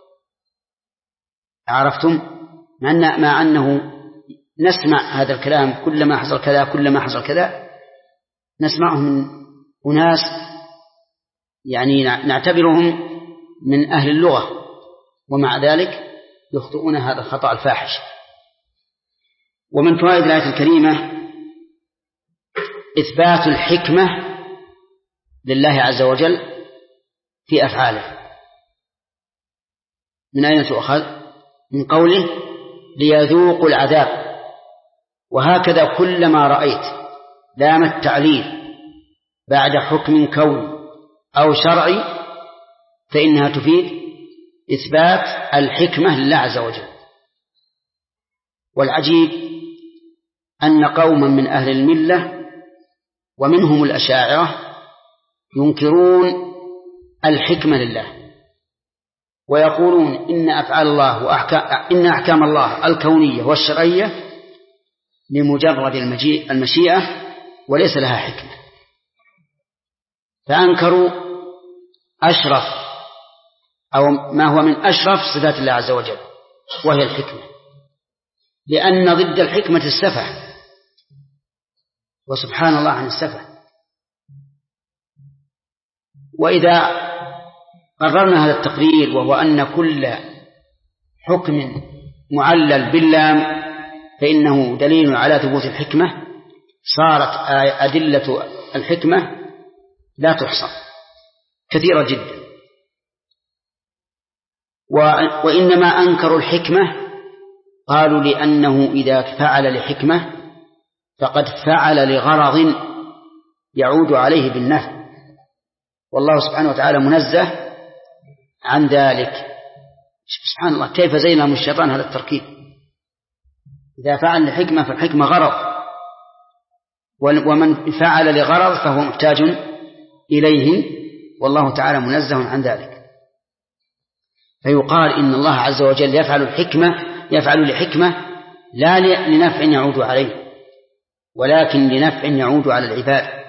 [SPEAKER 1] عرفتم؟ مع أنه نسمع هذا الكلام كلما حصل كذا كلما حصل كذا، نسمعه من أناس يعني نعتبرهم من أهل اللغة، ومع ذلك يخطئون هذا الخطأ الفاحش. ومن فوائد الآية الكريمة إثبات الحكمة لله عز وجل في أفعاله. من أين تؤخذ؟ من قوله ليذوقوا العذاب. وهكذا كلما رأيت لام التعليل بعد حكم كوني أو شرعي فإنها تفيد إثبات الحكمة لله عز وجل. والعجيب أن قوما من أهل الملة ومنهم الأشاعرة ينكرون الحكمة لله، ويقولون إن أفعال الله وأحكام إن أحكام الله الكونية والشرعية لمجرد المشيئة وليس لها حكمة. فأنكروا أشرف أو ما هو من أشرف صفات الله عز وجل وهي الحكمة، لأن ضد الحكمة السفه، وسبحان الله عن السفه. وإذا قررنا هذا التقرير وهو أن كل حكم معلل باللام فإنه دليل على ثبوت الحكمة، صارت أدلة الحكمة لا تحصى كثيرة جدا. وإنما أنكروا الحكمة قالوا لأنه إذا فعل لحكمة فقد فعل لغرض يعود عليه بالنفع، والله سبحانه وتعالى منزه عن ذلك. سبحان الله، كيف زين لهم الشيطان هذا التركيب. إذا فعل لحكمة فالحكمة غرض، ومن فعل لغرض فهو محتاج إليه، والله تعالى منزه عن ذلك. فيقال إن الله عز وجل يفعل الحكمة يفعل لحكمة لا لنفع يعود عليه، ولكن لنفع يعود على العباد،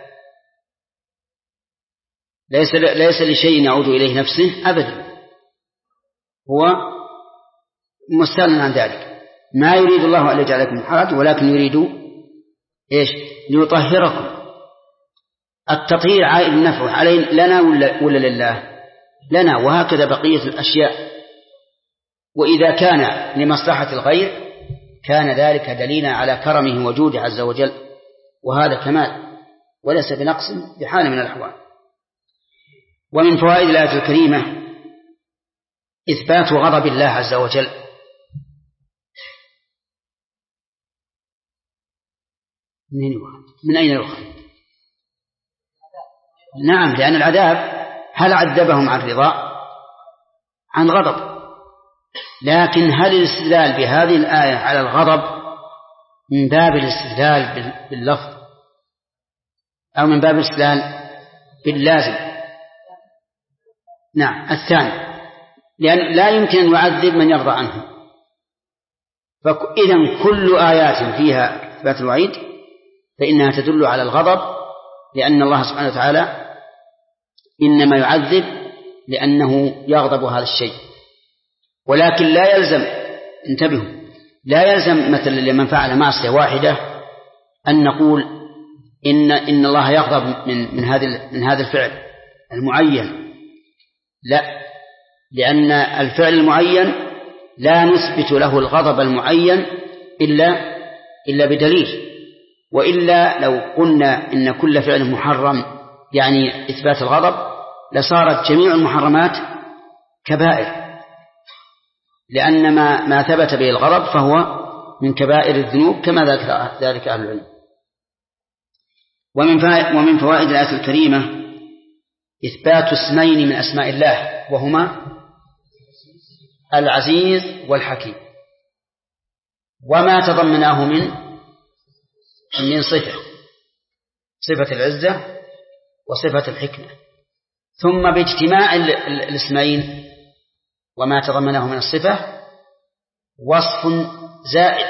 [SPEAKER 1] ليس ليس لشيء يعود إليه نفسه أبدا، هو مستغن عن ذلك. ما يريد الله أن يجعلكم حرج، ولكن يريد إيش؟ ليطهركم. التطهير عائد النفع علينا لنا ولا, ولا لله؟ لنا، وهكذا بقية الأشياء. وإذا كان لمصلحة الغير كان ذلك دليلا على كرمه وجوده عز وجل، وهذا كمال وليس بنقص بحال من الأحوال. ومن فوائد الآية الكريمة إثبات غضب الله عز وجل، من أين يؤخذ؟ نعم، لأن العذاب هل عذبهم عن رضا؟ عن غضب. لكن هل الاستدلال بهذه الآية على الغضب من باب الاستدلال باللفظ أو من باب الاستدلال باللازم؟ نعم، الثاني، لأن لا يمكن أن يعذب من يرضى عنه. فإذا كل آيات فيها إثبات الوعيد فإنها تدل على الغضب، لأن الله سبحانه وتعالى إنما يعذب لأنه يغضب هذا الشيء. ولكن لا يلزم، انتبهوا، لا يلزم مثلا لمن فعل معصية واحدة أن نقول إن إن الله يغضب من من هذا من هذا الفعل المعين. لا، لأن الفعل المعين لا نثبت له الغضب المعين إلا إلا بدليل. وإلا لو قلنا إن كل فعل محرم يعني إثبات الغضب لصارت جميع المحرمات كبائر، لأن ما ما ثبت به الغضب فهو من كبائر الذنوب كما ذكر ذلك أهل العلم. ومن فوائد الآية الكريمة إثبات اسمين من أسماء الله، وهما العزيز والحكيم، وما تضمناه من من صفة صفة العزة وصفة الحكمة. ثم باجتماع الاسمين وما تضمناه من الصفة وصف زائد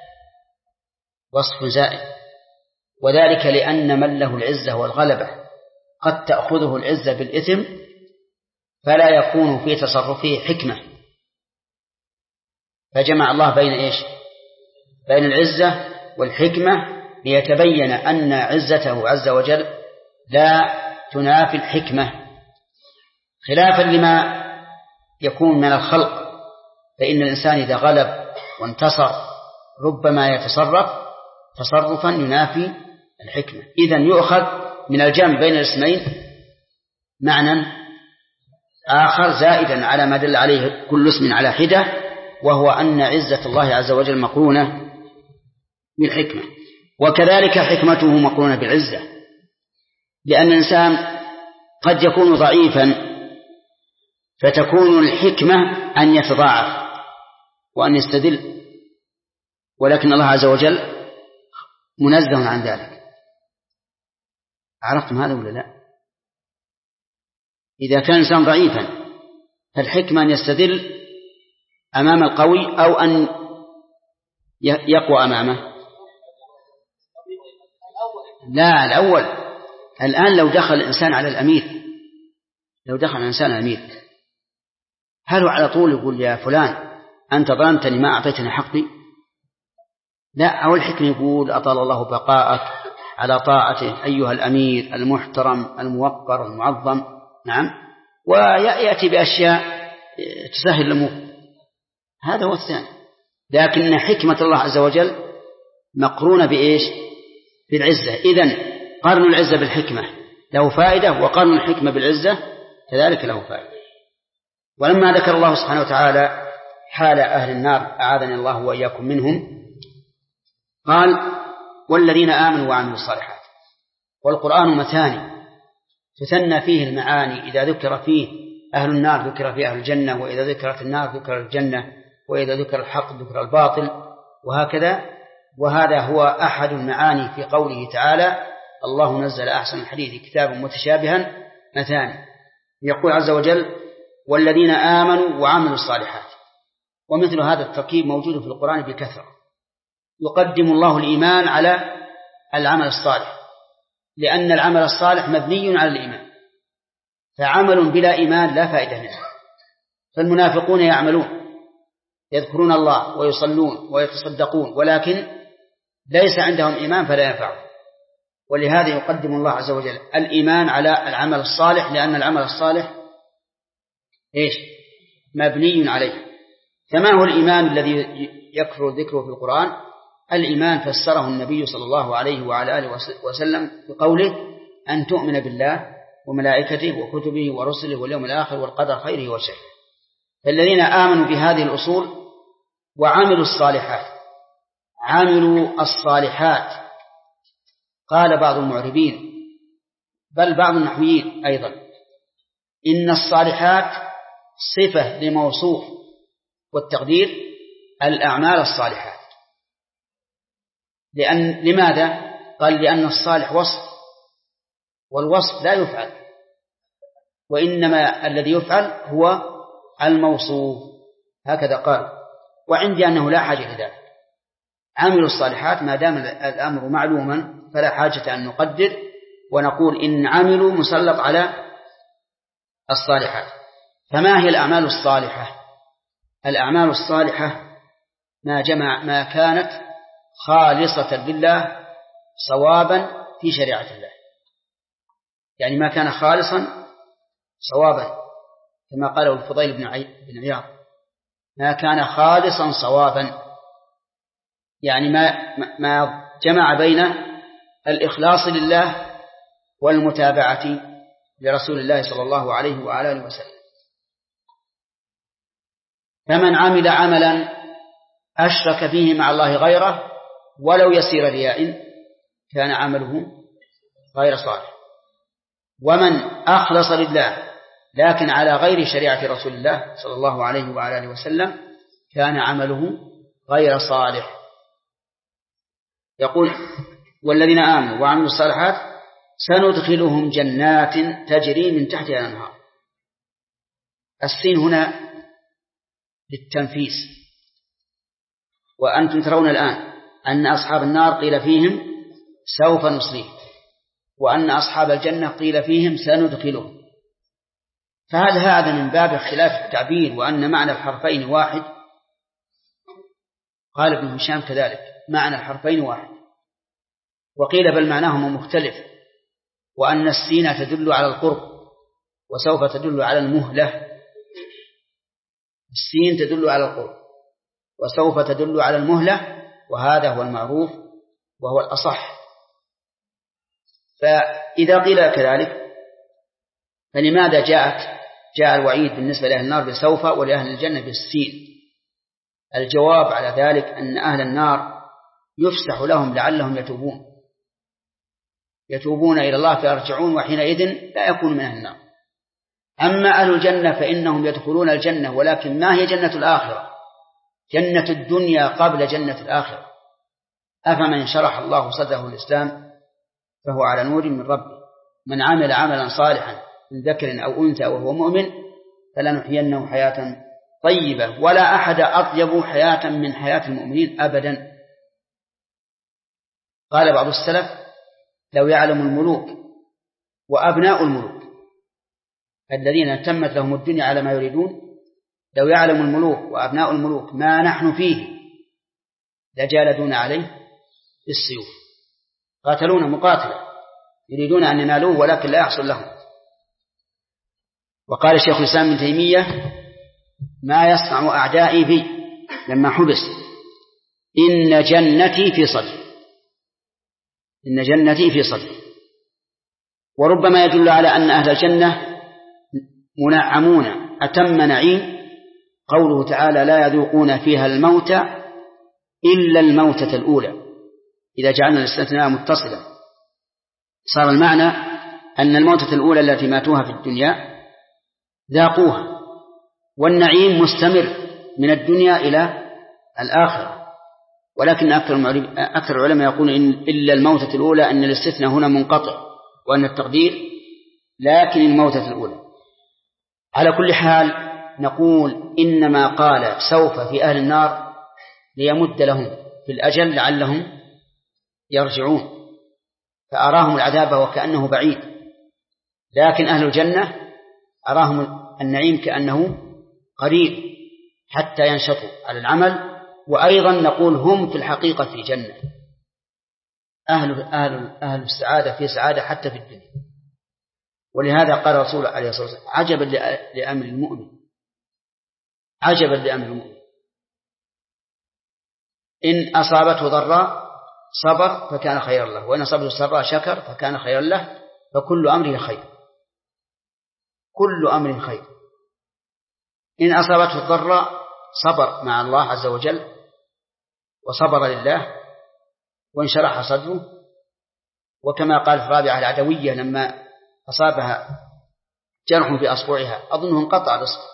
[SPEAKER 1] وصف زائد وذلك لأن من له العزة والغلبة قد تأخذه العزة بالإثم فلا يكون في تصرفه حكمة، فجمع الله بين إيش؟ بين العزة والحكمة ليتبين أن عزته عز وجل لا تنافي الحكمة، خلافا لما يكون من الخلق، فإن الإنسان إذا غلب وانتصر ربما يتصرف تصرفا ينافي الحكمة. إذن يؤخذ من الجمع بين الاسمين معنى آخر زائدا على ما دل عليه كل اسم على حدة، وهو أن عزة الله عز وجل مقرونة بالحكمة، وكذلك حكمته مقرونة بالعزة، لأن الإنسان قد يكون ضعيفا فتكون الحكمة أن يتضاعف وأن يستدل، ولكن الله عز وجل منزه عن ذلك. عرفتم هذا ولا لا؟ إذا كان الإنسان ضعيفا فالحكمة أن يستدل أمام القوي أو أن يقوى أمامه. لا، الأول الآن لو دخل الإنسان على الأمير لو دخل الإنسان على الأمير هل على طول يقول يا فلان أنت ظلمتني ما أعطيتني حقي؟ لا، أول حكم يقول أطال الله بقاءك على طاعته أيها الأمير المحترم الموقر المعظم. نعم، ويأتي بأشياء تسهل الأمور، هذا هو الثاني. لكن حكمة الله عز وجل مقرونة بإيش؟ بالعزة. إذن قرن العزة بالحكمة له فائدة، وقرن الحكمة بالعزة كذلك له فائدة. ولما ذكر الله سبحانه وتعالى حال أهل النار أعاذني الله وإياكم منهم قال والذين آمنوا وعملوا الصالحات. والقرآن مثاني تثنى فيه المعاني، إذا ذكر فيه أهل النار ذكر فيه أهل الجنة، وإذا ذكرت النار ذكر الجنة، وإذا ذكر الحق ذكر الباطل، وهكذا. وهذا هو أحد المعاني في قوله تعالى الله نزل أحسن الحديث كتابا متشابها مثاني. يقول عز وجل والذين آمنوا وعملوا الصالحات. ومثل هذا التركيب موجود في القرآن بكثرة. يقدم الله الإيمان على العمل الصالح، لأن العمل الصالح مبني على الإيمان، فعمل بلا إيمان لا فائدة منه. فالمنافقون يعملون يذكرون الله ويصلون ويتصدقون، ولكن ليس عندهم إيمان فلا ينفعهم. ولهذا يقدم الله عز وجل الإيمان على العمل الصالح، لأن العمل الصالح إيش؟ مبني عليه. فما هو الإيمان الذي يكثر ذكره في القرآن؟ الإيمان فسره النبي صلى الله عليه وعلى آله وسلم بقوله أن تؤمن بالله وملائكته وكتبه ورسله واليوم الآخر والقدر خيره وشره. فالذين آمنوا بهذه الأصول وعملوا الصالحات. عملوا الصالحات قال بعض المعربين بل بعض النحويين أيضا إن الصالحات صفة لموصوف، والتقدير الأعمال الصالحات. لأن لماذا؟ قال لأن الصالح وصف، والوصف لا يفعل، وإنما الذي يفعل هو الموصوف، هكذا قال. وعندي أنه لا حاجة لذلك. عملوا الصالحات ما دام الأمر معلوما فلا حاجة أن نقدر ونقول إن عملوا مسلط على الصالحات. فما هي الأعمال الصالحة؟ الأعمال الصالحة ما جمع ما كانت خالصة لله صوابا في شريعة الله، يعني ما كان خالصا صوابا كما قاله الفضيل بن عياض، ما كان خالصا صوابا، يعني ما ما جمع بين الإخلاص لله والمتابعة لرسول الله صلى الله عليه وعلى آله وسلم. فمن عمل عملا أشرك فيه مع الله غيره ولو يسير رياء كان عمله غير صالح. ومن أخلص لله لكن على غير شريعة رسول الله صلى الله عليه وعلى آله وسلم كان عمله غير صالح. يقول والذين آمنوا وعملوا الصالحات سندخلهم جنات تجري من تحتها الأنهار. السين هنا للتنفيس. وأنتم ترون الآن أن أصحاب النار قيل فيهم سوف نصليه، وأن أصحاب الجنة قيل فيهم سندخلهم. فهل هذا من باب اختلاف التعبير وأن معنى الحرفين واحد؟ قال ابن هشام كذلك معنى الحرفين واحد، وقيل بل معناهما مختلف، وأن السين تدل على القرب وسوف تدل على المهلة. السين تدل على القرب وسوف تدل على المهلة، وهذا هو المعروف وهو الأصح. فإذا قيل كذلك فلماذا جاءت جاء الوعيد بالنسبة لأهل النار بسوف ولأهل الجنة بالسين؟ الجواب على ذلك أن أهل النار يفسح لهم لعلهم يتوبون يتوبون إلى الله فيرجعون، وحينئذ لا يكون من أهل النار. أما أهل الجنة فإنهم يدخلون الجنة، ولكن ما هي جنة الآخرة؟ جنة الدنيا قبل جنة الآخرة. أفمن شرح الله صدره الإسلام فهو على نور من ربه، من عمل عملا صالحا من ذكر أو أنثى وهو مؤمن فلنحيينه حياة طيبة، ولا أحد أطيب حياة من حياة المؤمنين أبدا. قال بعض السلف لو يعلم الملوك وأبناء الملوك الذين تمت لهم الدنيا على ما يريدون لو يعلم الملوك وأبناء الملوك ما نحن فيه لجالدون عليه بالسيوف، قاتلون مقاتلة يريدون أن ينالوه ولكن لا يحصل لهم. وقال الشيخ الإسلام ابن تيمية ما يصنع أعدائي بي لما حبس إن جنتي في صدري، إن جنتي في صدري. وربما يدل على أن أهل الجنة منعمون أتم نعيم قوله تعالى لا يذوقون فيها الموت إلا الموتة الأولى، إذا جعلنا الاستثناء متصلا صار المعنى أن الموتة الأولى التي ماتوها في الدنيا ذاقوها، والنعيم مستمر من الدنيا إلى الآخرة. ولكن أكثر العلماء يقولون إن إلا الموتة الأولى أن الاستثناء هنا منقطع وأن التقدير لكن الموتة الأولى. على كل حال نقول إنما قال سوف في أهل النار ليمد لهم في الأجل لعلهم يرجعون، فأراهم العذاب وكأنه بعيد، لكن أهل الجنة أراهم النعيم كأنه قريب حتى ينشطوا على العمل. وأيضا نقول هم في الحقيقة في جنة، أهل, أهل, أهل السعادة في سعادة حتى في الدنيا. ولهذا قال رسول عليه الصلاة والسلام عجبا لأمر المؤمن، عجبا لأمر المؤمن إن أصابته ضراء صبر فكان خيرا له، وإن أصابته سراء شكر فكان خيرا له، فكل أمره خير، كل أمر خير. إن أصابته الضراء صبر مع الله عز وجل وصبر لله وانشرح صدره، وكما قال في رابعة العدوية لما أصابها جرح في أصبعها أظنه انقطع الأصبع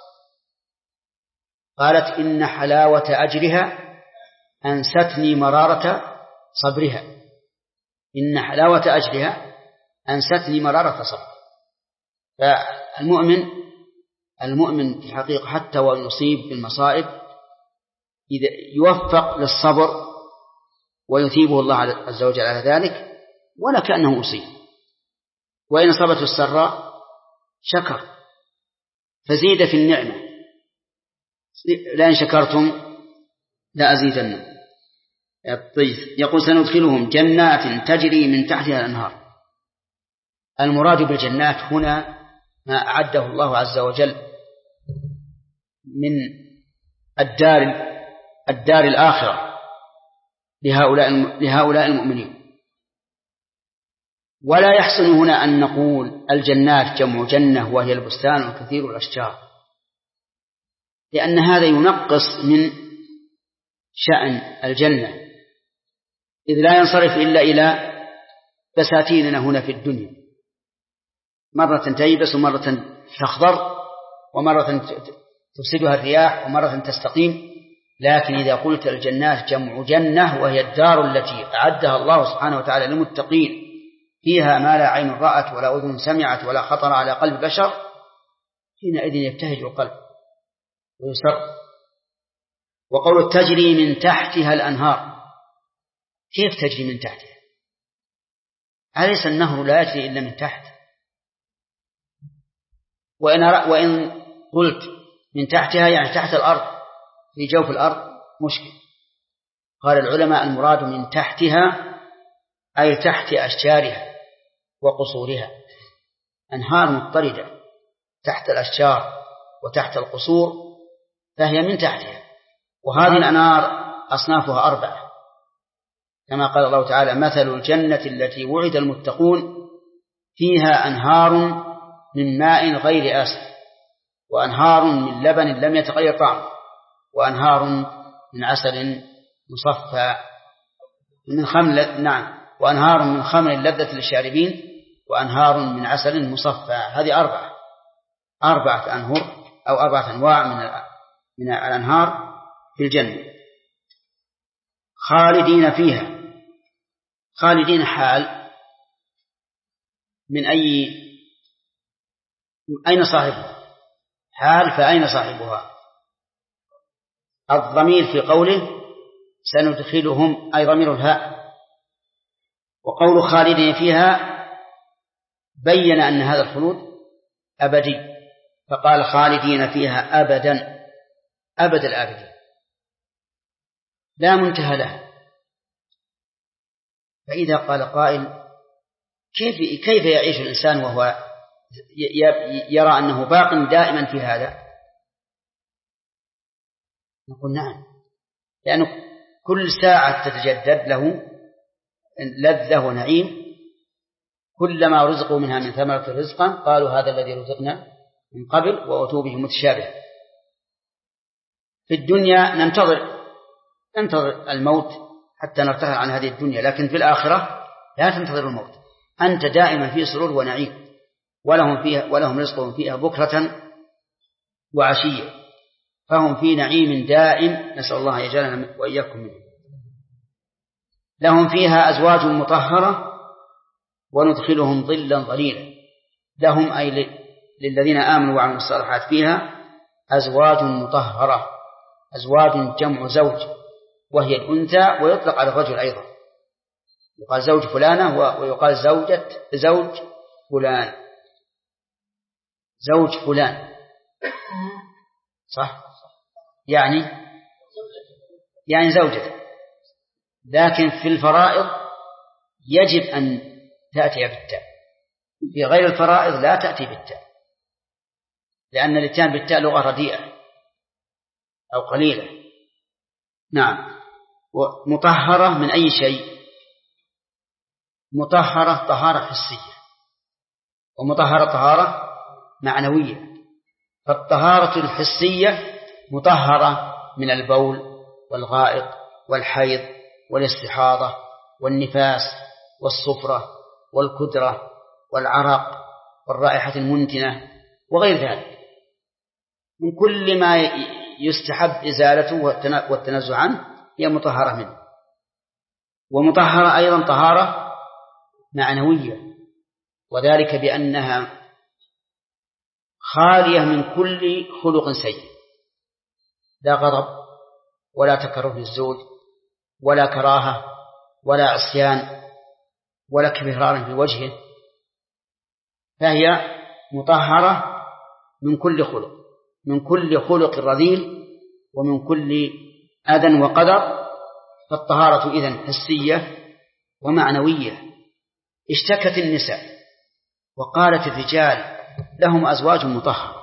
[SPEAKER 1] قالت إن حلاوة أجرها أنستني مرارة صبرها، إن حلاوة أجرها أنستني مرارة صبر. فالمؤمن المؤمن في الحقيقة حتى ويصيب بالمصائب إذا يوفق للصبر ويثيبه الله عز وجل على ذلك ولا كأنه أصيب. وإن أصابته السراء شكر فزيد في النعمة، لئن شكرتم لأزيدنكم. يقول سندخلهم جنات تجري من تحتها الأنهار. المراد بالجنات هنا ما أعده الله عز وجل من الدار الدار الآخرة لهؤلاء لهؤلاء المؤمنين. ولا يحسن هنا أن نقول الجنات جمع جنة وهي البستان وكثير الأشجار، لأن هذا ينقص من شأن الجنة، إذ لا ينصرف إلا إلى بساتيننا هنا في الدنيا، مرة تيبس ومرة تخضر ومرة تفسدها الرياح ومرة تستقيم. لكن إذا قلت الجنات جمع جنة وهي الدار التي أعدها الله سبحانه وتعالى للمتقين فيها ما لا عين رأت ولا أذن سمعت ولا خطر على قلب بشر، حينئذ يبتهج القلب ويسر. وقول تجري من تحتها الأنهار، كيف تجري من تحتها؟ أليس النهر لا يجري إلا من تحت؟ وإن, وإن قلت من تحتها يعني تحت الأرض في جوف الأرض مشكل. قال العلماء المراد من تحتها أي تحت أشجارها وقصورها، أنهار مضطردة تحت الأشجار وتحت القصور فهي من تحتها. وهذه الأنهار أصنافها أربعة كما قال الله تعالى مثل الجنة التي وعد المتقون فيها أنهار من ماء غير آسن وأنهار من لبن لم يتغير طعمه وأنهار من عسل مصفى من خمر نعم وأنهار من خمر لذة للشاربين وأنهار من عسل مصفى. هذه أربعة أربعة أنهر أو أربعة أنواع من من الأنهار في الجنة خالدين فيها. خالدين حال من أي أين صاحبها؟ حال فأين صاحبها؟ الضمير في قوله سندخلهم أي ضمير الهاء. وقول خالدين فيها بين أن هذا الخلود أبدي، فقال خالدين فيها أبدا، أبد الآبدين لا منتهى لها. فإذا قال قائل كيف كيف يعيش الإنسان وهو يرى أنه باق دائما في هذا؟ نقول نعم، لأنه كل ساعة تتجدد له لذة ونعيم، كلما رزقوا منها من ثمرة رزقا قالوا هذا الذي رزقنا من قبل وأتوا به متشابه. في الدنيا ننتظر ننتظر الموت حتى نرتحل عن هذه الدنيا، لكن في الآخرة لا تنتظر الموت، أنت دائما في سرور ونعيم، ولهم فيها ولهم رزقهم فيها بكرة وعشية، فهم في نعيم دائم، نسأل الله يجعلنا وإياكم منه. لهم فيها أزواج مطهرة وندخلهم ظلا ظليلا. لهم أي للذين آمنوا وعملوا الصالحات فيها أزواج مطهرة، أزواج جمع زوج وهي الأنثى، ويطلق على الرجل أيضا، يقال زوج فلانة ويقال زوجة زوج فلان، زوج فلان صح، يعني يعني زوجته، لكن في الفرائض يجب أن تأتي بالتاء، في غير الفرائض لا تأتي بالتاء، لأن الاتيان بالتاء لغة رديئة أو قليلة. نعم. ومطهرة من أي شيء؟ مطهرة طهارة حسية، ومطهرة طهارة معنوية. فالطهارة الحسية مطهرة من البول والغائط والحيض والاستحاضة والنفاس والصفرة والكدرة والعرق والرائحة المنتنة وغير ذلك، من كل ما يستحب إزالته والتنزه عنه هي مطهرة منه. ومطهرة أيضا طهارة معنوية، وذلك بأنها خالية من كل خلق سيء، لا غضب ولا تكره للزوج ولا كراهة ولا عصيان ولا كبرار في وجهه، فهي مطهرة من كل خلق، من كل خلق رذيل ومن كل أذى وقدر. فالطهارة إذن حسية ومعنوية. اشتكت النساء وقالت الرجال لهم أزواج مطهرة،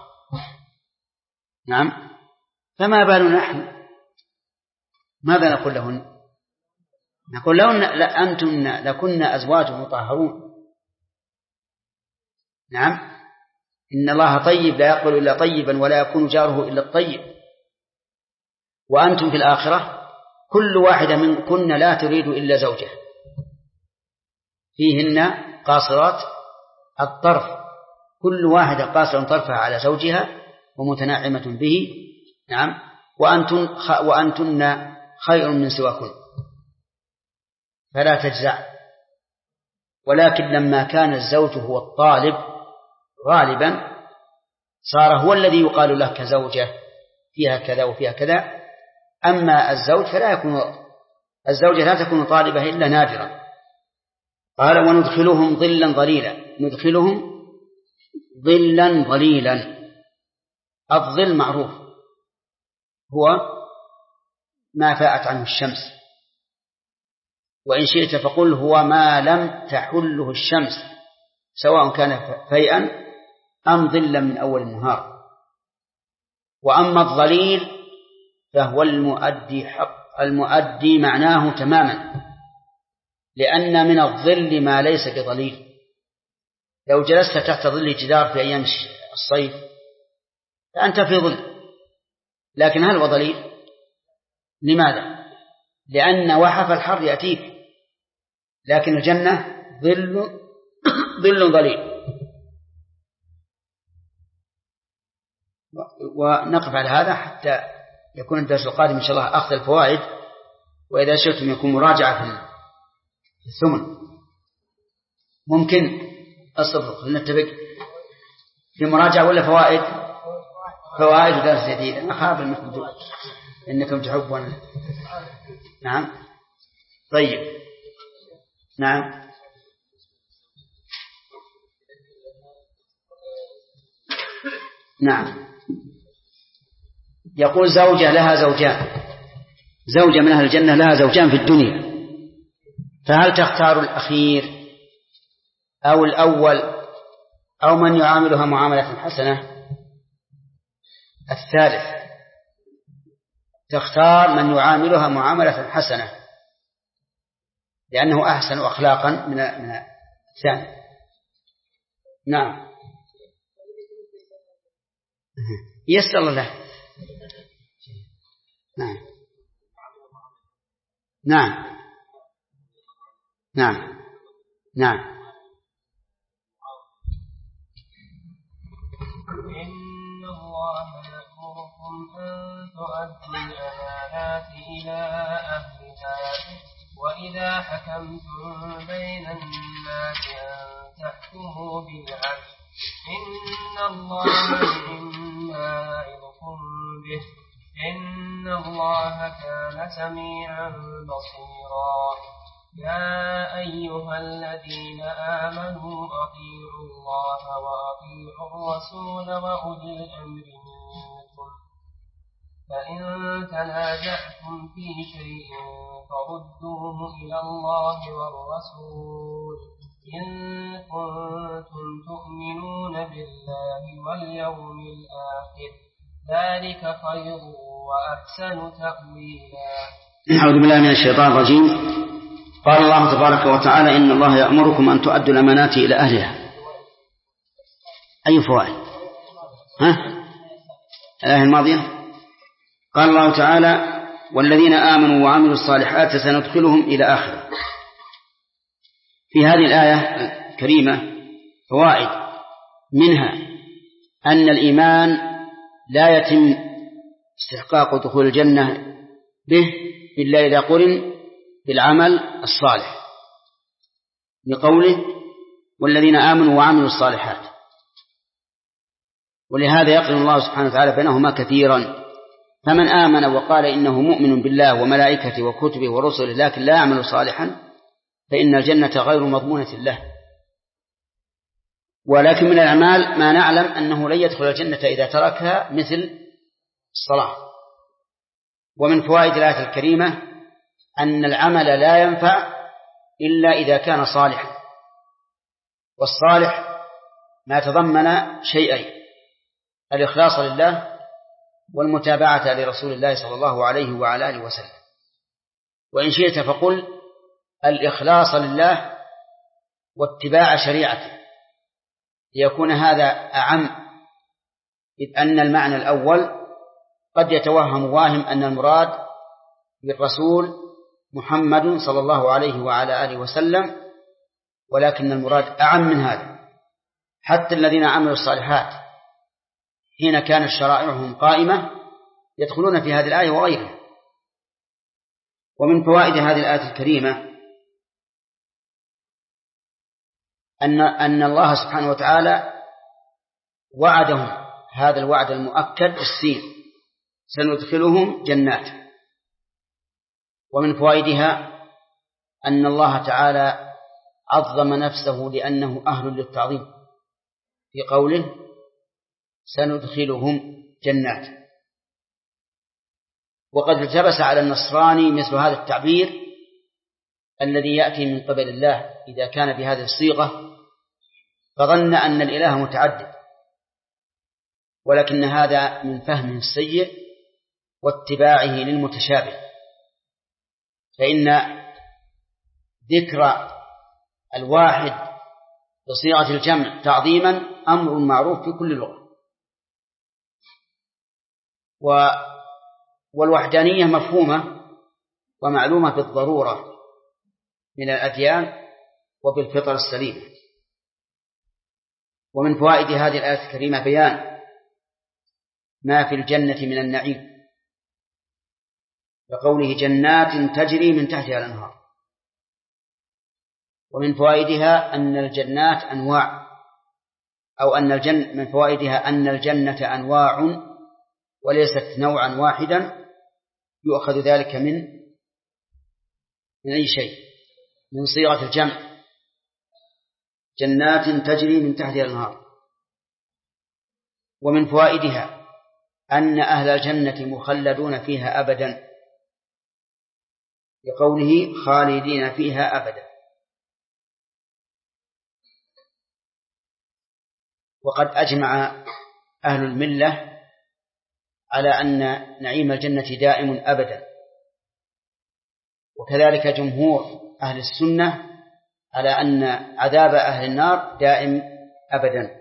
[SPEAKER 1] نعم، فما بالنا نحن؟ ماذا نقول لهن؟ نقول لهن أنتم لكن أزواج مطهرون. نعم، إن الله طيب لا يقبل إلا طيبا ولا يكون جاره إلا الطيب. وأنتم في الآخرة كل واحدة منكن لا تريد إلا زوجها، فيهن قاصرات الطرف، كل واحدة قاصرة طرفها على زوجها ومتنعمة به. نعم. وأنتن, وأنتن خير من سواكن فلا تجزع. ولكن لما كان الزوج هو الطالب غالبا صار هو الذي يقال له كزوجة فيها كذا وفيها كذا. أما الزوج فلا يكون، الزوجة لا تكون طالبة إلا نادرا. قال وندخلهم ظلا ظليلا، ندخلهم ظلا ظليلا. الظل معروف هو ما فاءت عنه الشمس، وإن شئت فقل هو ما لم تحله الشمس سواء كان فيئا أم ظلا من أول النهار. وأما الظليل فهو المؤدي حق المؤدي معناه تماما، لأن من الظل ما ليس بظليل. لو جلست تحت ظل جدار في أيام الصيف فأنت في ظل، لكن هل هو ظليل؟ لماذا؟ لأن وحف الحر يأتيك، لكن الجنة ظل ظل ظليل. ونقف على هذا حتى يكون الدرس القادم إن شاء الله أخذ الفوائد، وإذا شئتم يكون مراجعة في الثمن. ممكن أصبر نتفق في مراجعة ولا فوائد؟ فوائد ودرس جديد. أنا خاف أنكم إنكم تحبون. نعم طيب. نعم نعم. يقول زوجة لها زوجان، زوجة من أهل الجنة لها زوجان في الدنيا، فهل تختار الأخير أو الأول أو من يعاملها معاملة حسنة؟ الثالث، تختار من يعاملها معاملة حسنة لأنه أحسن أخلاقا من من الثاني. نعم. يسر الله. نعم نعم نعم نعم.
[SPEAKER 5] إن الله يأمركم أن تؤدوا الأمانات إلى أهلها وإذا حكمتم بين الناس أن تحكموا بالعدل إن الله مما يعظكم به إن الله كان سميعا بصيرا. يا أيها الذين آمنوا أطيعوا الله وأطيعوا الرسول وأولي الأمر منكم فإن تنازعتم في شيء فردوه إلى الله والرسول إن كنتم تؤمنون بالله واليوم الآخر ذلك خير وأحسن تأويلا.
[SPEAKER 1] أعوذ بالله من الشيطان الرجيم. قال الله تبارك وتعالى إن الله يأمركم أن تؤدوا الأمانات إلى أهلها. أي فوائد؟ ها؟ الآية الماضية قال الله تعالى والذين آمنوا وعملوا الصالحات سندخلهم إلى آخره. في هذه الآية الكريمة فوائد، منها أن الإيمان لا يتم استحقاق دخول الجنة به إلا إذا قرن بالعمل الصالح، لقوله والذين آمنوا وعملوا الصالحات، ولهذا يقرن الله سبحانه وتعالى بينهما كثيرا. فمن آمن وقال إنه مؤمن بالله وملائكته وكتبه ورسله لكن لا يعمل صالحا فإن الجنة غير مضمونة له. ولكن من الأعمال ما نعلم أنه لن يدخل الجنة إذا تركها مثل الصلاة. ومن فوائد الآية الكريمة أن العمل لا ينفع إلا إذا كان صالحا، والصالح ما تضمن شيئين: الإخلاص لله والمتابعة لرسول الله صلى الله عليه وعلى آله وسلم. وإن شئت فقل الإخلاص لله واتباع شريعته، ليكون هذا أعم، إذ أن المعنى الأول قد يتوهم واهم أن المراد بالرسول محمد صلى الله عليه وعلى آله وسلم، ولكن المراد أعم من هذا. حتى الذين عملوا الصالحات حين كانت شرائعهم قائمة يدخلون في هذه الآية وغيرها. ومن فوائد هذه الآية الكريمة أن أن الله سبحانه وتعالى وعدهم هذا الوعد المؤكد السين: سندخلهم جنات. ومن فوائدها أن الله تعالى عظم نفسه لأنه أهل للتعظيم في قوله سندخلهم جنات. وقد التبس على النصراني مثل هذا التعبير الذي يأتي من قبل الله إذا كان بهذه الصيغة، فظن أن الإله متعدد، ولكن هذا من فهمه السيء واتباعه للمتشابه. فإن ذكر الواحد بصيغة الجمع تعظيما أمر معروف في كل لغة، والوحدانية مفهومة ومعلومة بالضرورة من الأديان وبالفطر السليمة. ومن فوائد هذه الآية الكريمة بيان ما في الجنة من النعيم، لقوله جنات تجري من تحتها الأنهار. ومن فوائدها أن الجنات أنواع، أو أن الجنة من فوائدها أن الجنة أنواع وليست نوعا واحدا، يؤخذ ذلك من من أي شيء؟ من صيغة الجمع: جنات تجري من تحتها الأنهار. ومن فوائدها أن أهل الجنة مخلدون فيها أبدا، لقوله خالدين فيها أبدا. وقد أجمع أهل الملة على أن نعيم الجنة دائم أبدا، وكذلك جمهور أهل السنة على أن عذاب أهل النار دائم أبدا.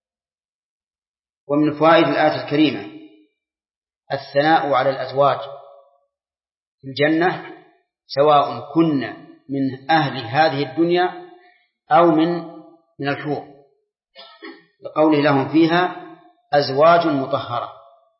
[SPEAKER 1] ومن فوائد الآية الكريمة الثناء على الأزواج في الجنة، سواء كن من أهل هذه الدنيا أو من من الحور، لقوله لهم فيها أزواج مطهرة.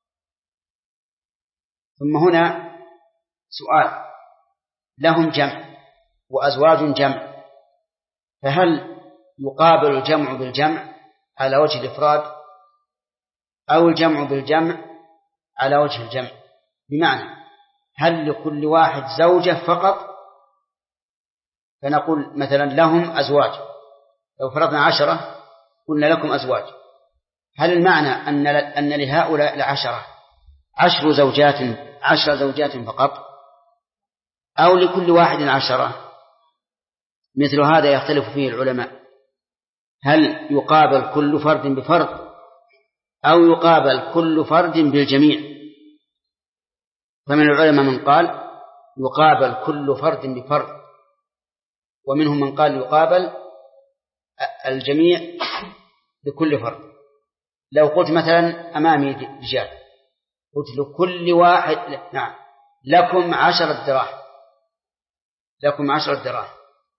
[SPEAKER 1] ثم هنا سؤال، لهم جمع وأزواج جمع، فهل يقابل الجمع بالجمع على وجه الإفراد أو الجمع بالجمع على وجه الجمع؟ بمعنى هل لكل واحد زوجة فقط، فنقول مثلا لهم أزواج، لو فرضنا عشرة قلنا لكم أزواج، هل المعنى أن أن لهؤلاء العشرة عشر زوجات عشر زوجات فقط، أو لكل واحد عشرة؟ مثل هذا يختلف فيه العلماء، هل يقابل كل فرد بفرد أو يقابل كل فرد بالجميع؟ فمن العلماء من قال يقابل كل فرد بفرد، ومنهم من قال يقابل الجميع بكل فرد. لو قلت مثلا أمامي رجال، قلت لكل واحد نعم لكم عشرة دراهم، لكم عشرة دراهم،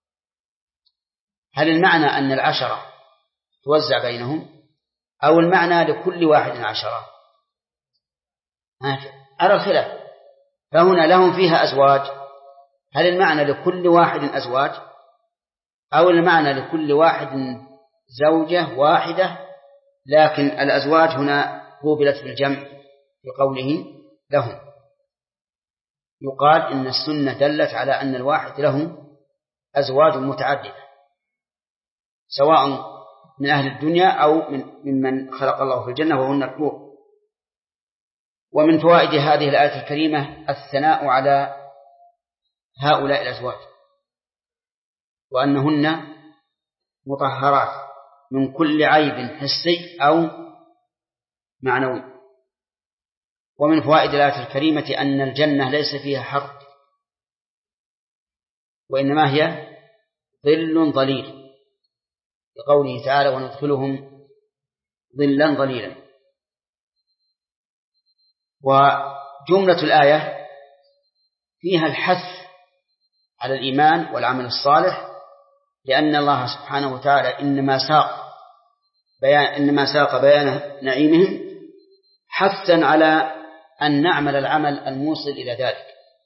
[SPEAKER 1] هل المعنى أن العشرة توزع بينهم أو المعنى لكل واحد عشرة؟ على الخلاف. فهنا لهم فيها أزواج، هل المعنى لكل واحد أزواج أو المعنى لكل واحد زوجة واحدة، لكن الأزواج هنا قوبلت بالجمع بقوله لهم؟ يقال إن السنة دلت على أن الواحد له أزواج متعددة، سواء من أهل الدنيا أو من ممن خلق الله في الجنة وهن الحور. ومن فوائد هذه الآية الكريمة الثناء على هؤلاء الأزواج، وأنهن مطهرات من كل عيب حسي أو معنوي. ومن فوائد الآية الكريمة أن الجنة ليس فيها حر، وإنما هي ظل ظليل، لقوله تعالى وندخلهم ظلا ظليلا. وجملة الآية فيها الحث على الإيمان والعمل الصالح، لأن الله سبحانه وتعالى إنما ساق بيان إنما ساق بيان نعيمهم حثا على أن نعمل العمل الموصل إلى ذلك.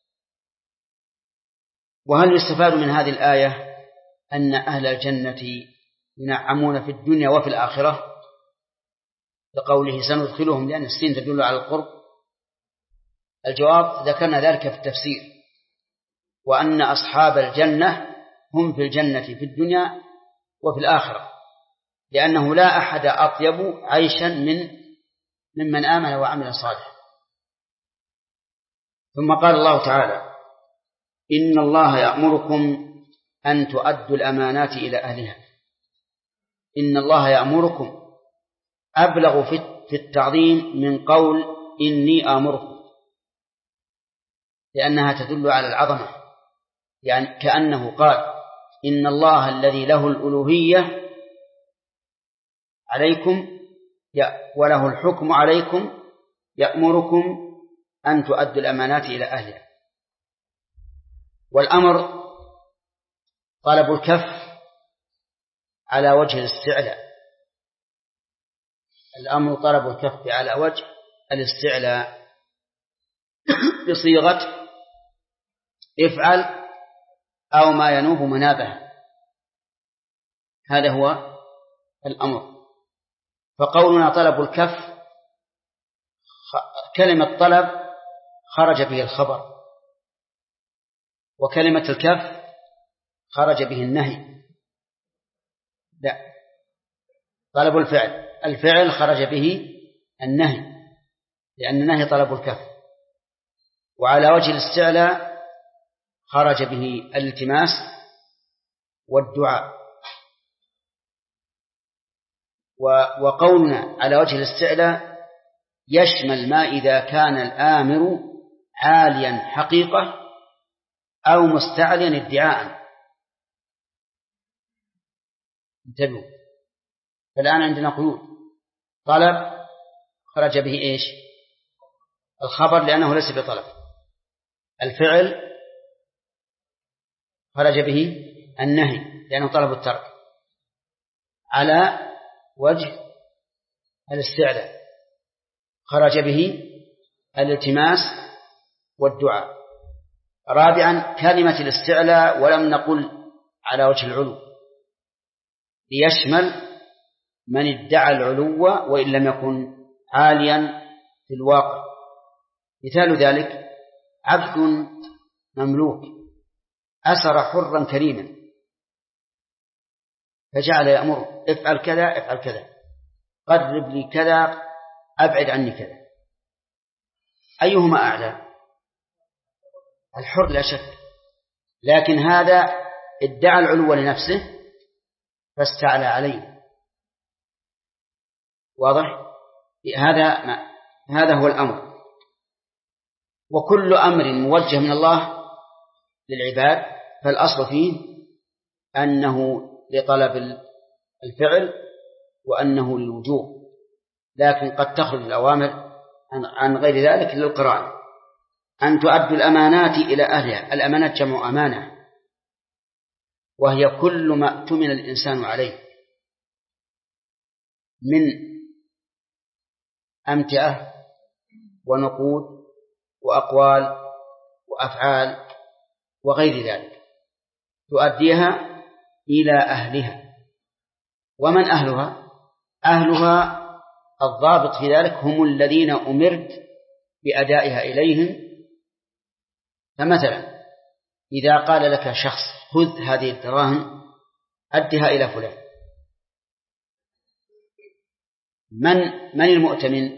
[SPEAKER 1] وهل يستفاد من هذه الآية أن أهل الجنة ينعمون في الدنيا وفي الآخرة، لقوله سندخلهم، لأن السين تدل على القرب؟ الجواب ذكرنا ذلك في التفسير، وأن أصحاب الجنة هم في الجنة في الدنيا وفي الآخرة، لأنه لا أحد أطيب عيشا من ممن آمن وعمل صالحا. ثم قال الله تعالى إن الله يأمركم أن تؤدوا الأمانات إلى أهلها. إن الله يأمركم أبلغ في التعظيم من قول إني آمركم، لأنها تدل على العظمة، يعني كأنه قال إن الله الذي له الألوهية عليكم وله الحكم عليكم يأمركم أن تؤدوا الأمانات إلى أهلها. والأمر طلب الكف على وجه الاستعلاء، الأمر طلب الكف على وجه الاستعلاء بصيغة افعل أو ما ينوب منابه، هذا هو الأمر. فقولنا طلب الكف كلمة طلب خرج به الخبر، وكلمة الكف خرج به النهي. لا، طلب الفعل الفعل خرج به النهي، لأن النهي طلب الكف. وعلى وجه الاستعلاء خرج به الالتماس والدعاء. وقولنا على وجه الاستعلاء يشمل ما إذا كان الآمر عاليا حقيقة أو مستعليا ادعاء. انتبهوا، فالآن عندنا قيود. طلب خرج به إيش؟ الخبر لأنه ليس بطلب. الفعل خرج به النهي لأنه طلب الترك. على وجه الاستعلاء خرج به الالتماس والدعاء. رابعا كلمة الاستعلاء ولم نقل على وجه العلو، ليشمل من ادعى العلو وإن لم يكن عاليا في الواقع. مثال ذلك عبد مملوك أسر حرا كريما فجعل يأمر افعل كذا افعل كذا، قرب لي كذا، أبعد عني كذا. أيهما أعلى؟ الحر لا شك، لكن هذا ادعى العلو لنفسه فاستعلى عليه. واضح؟ هذا ما هذا هو الأمر. وكل أمر موجه من الله للعباد فالأصل فيه أنه لطلب الفعل وأنه للوجوب، لكن قد تخرج الأوامر عن غير ذلك للقرآن. أن تؤدوا الأمانات إلى أهلها. الأمانات جمع أمانة، وهي كل ما اؤتمن الإنسان عليه من أمتعة ونقود وأقوال وأفعال وغير ذلك، تؤديها إلى أهلها. ومن أهلها؟ أهلها الضابط في ذلك هم الذين أمرت بأدائها إليهم. فمثلا إذا قال لك شخص خذ هذه الدراهم أدها إلى فلان، من من المؤتمن؟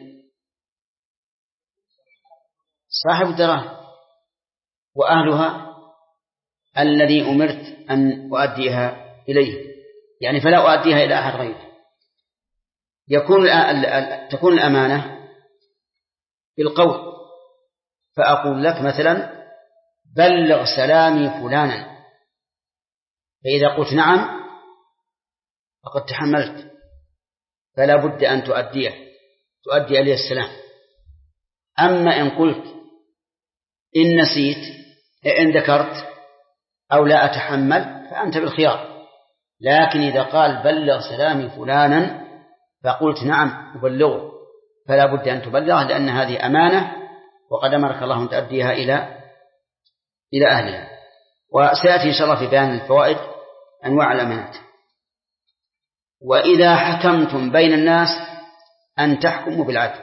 [SPEAKER 1] صاحب الدراهم. وأهلها الذي أمرت أن أؤديها إليه، يعني فلا أؤديها إلى أحد غيره. يكون تكون الأمانة بالقول، فأقول لك مثلا بلغ سلامي فلانا، فإذا قلت نعم فقد تحملت، فلا بد أن تؤديه تؤدي إليه السلام. أما إن قلت إن نسيت إن ذكرت أو لا أتحمل فأنت بالخيار. لكن إذا قال بلغ سلامي فلانا فقلت نعم أبلغه، فلا بد أن تبلغه، لأن هذه أمانة وقد أمرك الله أن تؤديها إلى إلى أهلها. وسيأتي إن شاء الله في بيان الفوائد أنواع الأمانات. وإذا حكمتم بين الناس أن تحكموا بالعدل.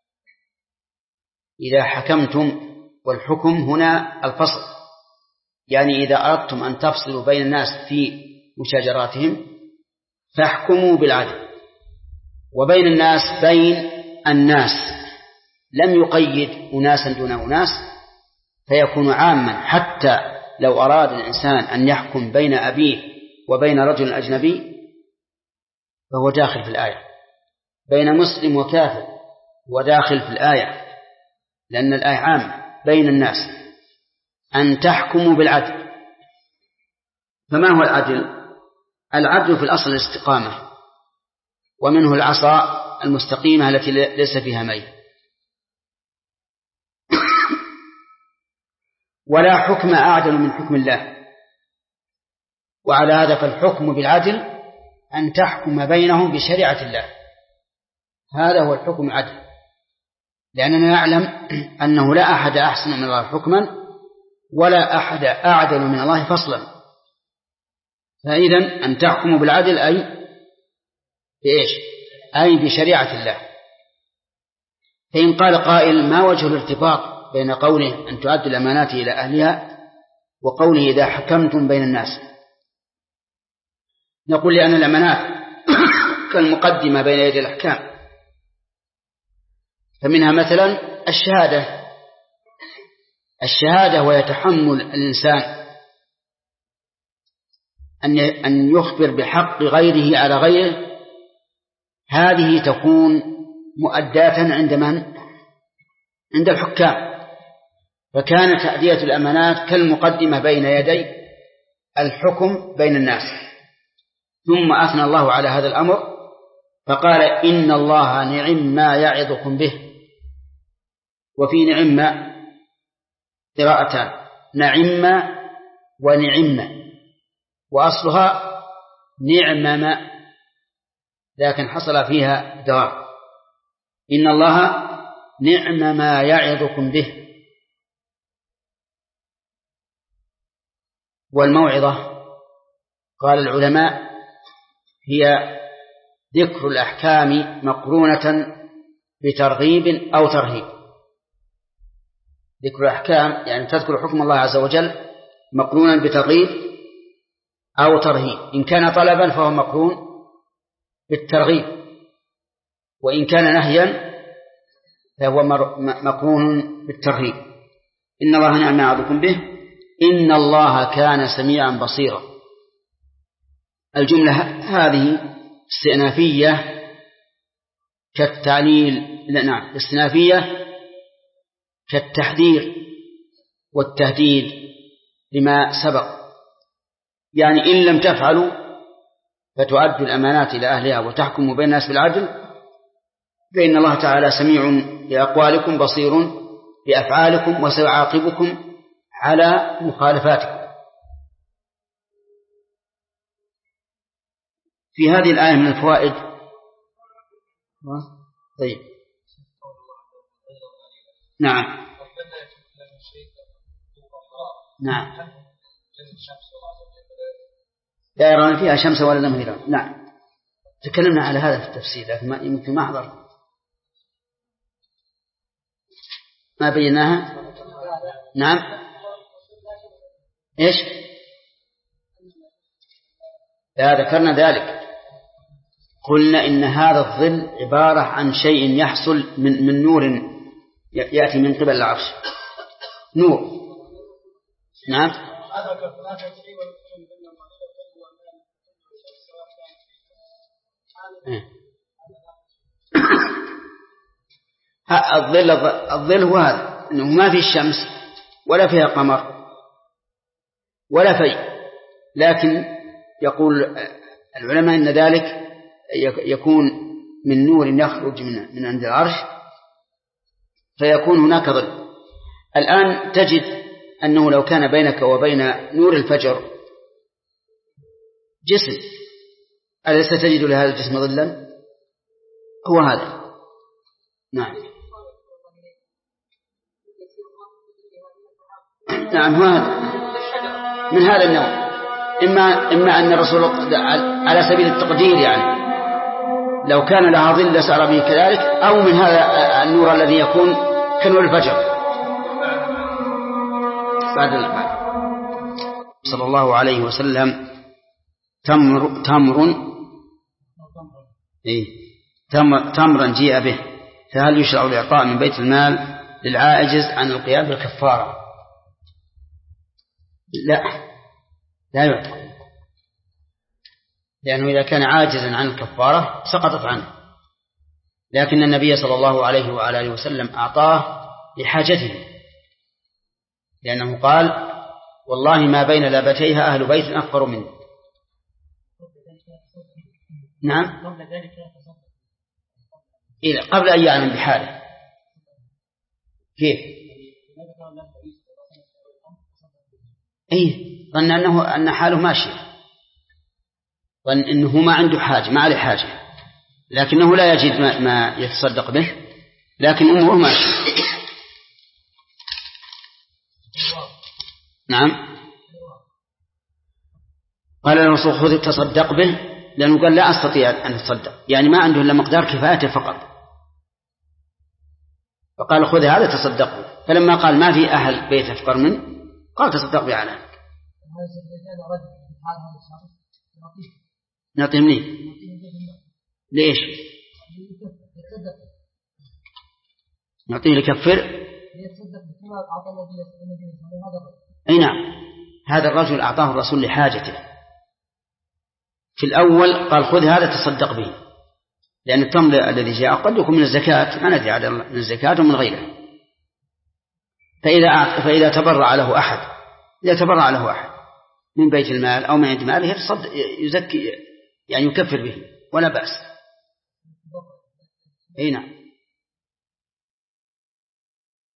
[SPEAKER 1] إذا حكمتم، والحكم هنا الفصل، يعني إذا أردتم أن تفصلوا بين الناس في مشاجراتهم فاحكموا بالعدل. وبين الناس بين الناس، لم يقيد أناسا دون أناس، فيكون عاما. حتى لو أراد الإنسان أن يحكم بين أبيه وبين رجل أجنبي فهو داخل في الآية، بين مسلم وكافر وداخل في الآية، لأن الآية عامة بين الناس أن تحكموا بالعدل. فما هو العدل؟ العدل في الأصل الاستقامة، ومنه العصا المستقيمة التي ليس فيها ميل. ولا حكم أعدل من حكم الله. وعلى هذا فالحكم بالعدل أن تحكم بينهم بشريعة الله، هذا هو الحكم العدل، لأننا نعلم أنه لا أحد أحسن من الله حكما ولا أحد أعدل من الله فصلا. فإذن أن تحكموا بالعدل أي بإيش؟ أي بشريعة الله. فإن قال قائل ما وجه الارتباط بين قوله أن تؤدي الأمانات إلى أهلها وقوله إذا حكمتم بين الناس؟ نقول لأن الأمانات كالمقدمة بين يدي الأحكام، فمنها مثلا الشهادة الشهادة ويتحمل الإنسان أن يخبر بحق غيره على غيره، هذه تكون مؤداة عند من؟ عند الحكام. فكانت تأدية الأمانات كالمقدمة بين يدي الحكم بين الناس. ثم أثنى الله على هذا الأمر فقال إن الله نعم ما يعظكم به. وفي نعم قراءتان، نعم ونعم، وأصلها نعمم، لكن حصل فيها دوام. إن الله نعم ما يعظكم به. والموعظة قال العلماء هي ذكر الأحكام مقرونة بترغيب أو ترهيب. ذكر الأحكام يعني تذكر حكم الله عز وجل مقرونا بترغيب أو ترهيب. إن كان طلبا فهو مقرون بالترغيب، وإن كان نهيا فهو مقرون بالترهيب. إن الله نعم ما يعظكم به إن الله كان سميعا بصيرا. الجملة هذه استئنافية كالتعليل، نعم استئنافية كالتحذير والتهديد لما سبق. يعني إن لم تفعلوا فتؤدوا الأمانات إلى أهلها وتحكموا بين الناس بالعدل فإن الله تعالى سميع بأقوالكم بصير بأفعالكم وسيعاقبكم على مخالفاتكم. في هذه الآية من الفوائد. طيب نعم نعم لا يرون فيها شمس ولا زمهريرا. نعم تكلمنا على هذا في التفسير لكن ما يمكن ما أحضر ما بيناها. نعم إيش لا ذكرنا ذلك، قلنا إن هذا الظل عبارة عن شيء يحصل من, من نور يأتي من قبل العرش، نور. نعم الظل الظل هو هذا، إنه ما في الشمس ولا فيها قمر ولا في، لكن يقول العلماء إن ذلك يكون من نور يخرج من من عند العرش فيكون هناك ظل. الآن تجد أنه لو كان بينك وبين نور الفجر جسم، أليس تجد لهذا الجسم ظلا؟ هو هذا. نعم نعم هذا من هذا النوع. إما, إما أن الرسول على سبيل التقدير يعني لو كان لها ظل سار به كذلك، أو من هذا النور الذي يكون كنور الفجر بعد البعض. صلى الله عليه وسلم تمر تمر إيه تمر تمرا جيء به، فهل يشرع الإعطاء من بيت المال للعاجز عن القيام بالكفارة؟ لا لا يعطى، لأنه إذا كان عاجزا عن الكفارة سقطت عنه، لكن النبي صلى الله عليه وآله وسلم أعطاه لحاجته، لأنه قال والله ما بين لابتيها أهل بيت أفقر منه. نعم إيه قبل أن يعلم بحاله. كيف؟ إيه ظن أنه أن حاله ماشية، ظن أنه ما عنده حاجة، ما عليه حاجة، لكنه لا يجد ما, ما يتصدق به، لكن أمره ماشية. نعم قال الرسول خذ تصدق به، لأنه قال لا أستطيع أن أتصدق، يعني ما عنده إلا مقدار كفايته فقط، فقال خذ هذا تصدق به. فلما قال ما في أهل بيت أفقر منه قال تصدق به على ذلك. نعطيه منين؟ ليش؟ نعطيه لكفر. أي نعم، هذا الرجل أعطاه الرسول لحاجته. في الأول قال خذ هذا تصدق به، لأن التمر الذي جاء قد يكون من الزكاة، ما ندري عاد من الزكاة ومن غيره. فإذا فإذا تبرع له أحد إذا تبرع له أحد من بيت المال أو من عند ماله يزكي يعني يكفر به ولا بأس. أي نعم.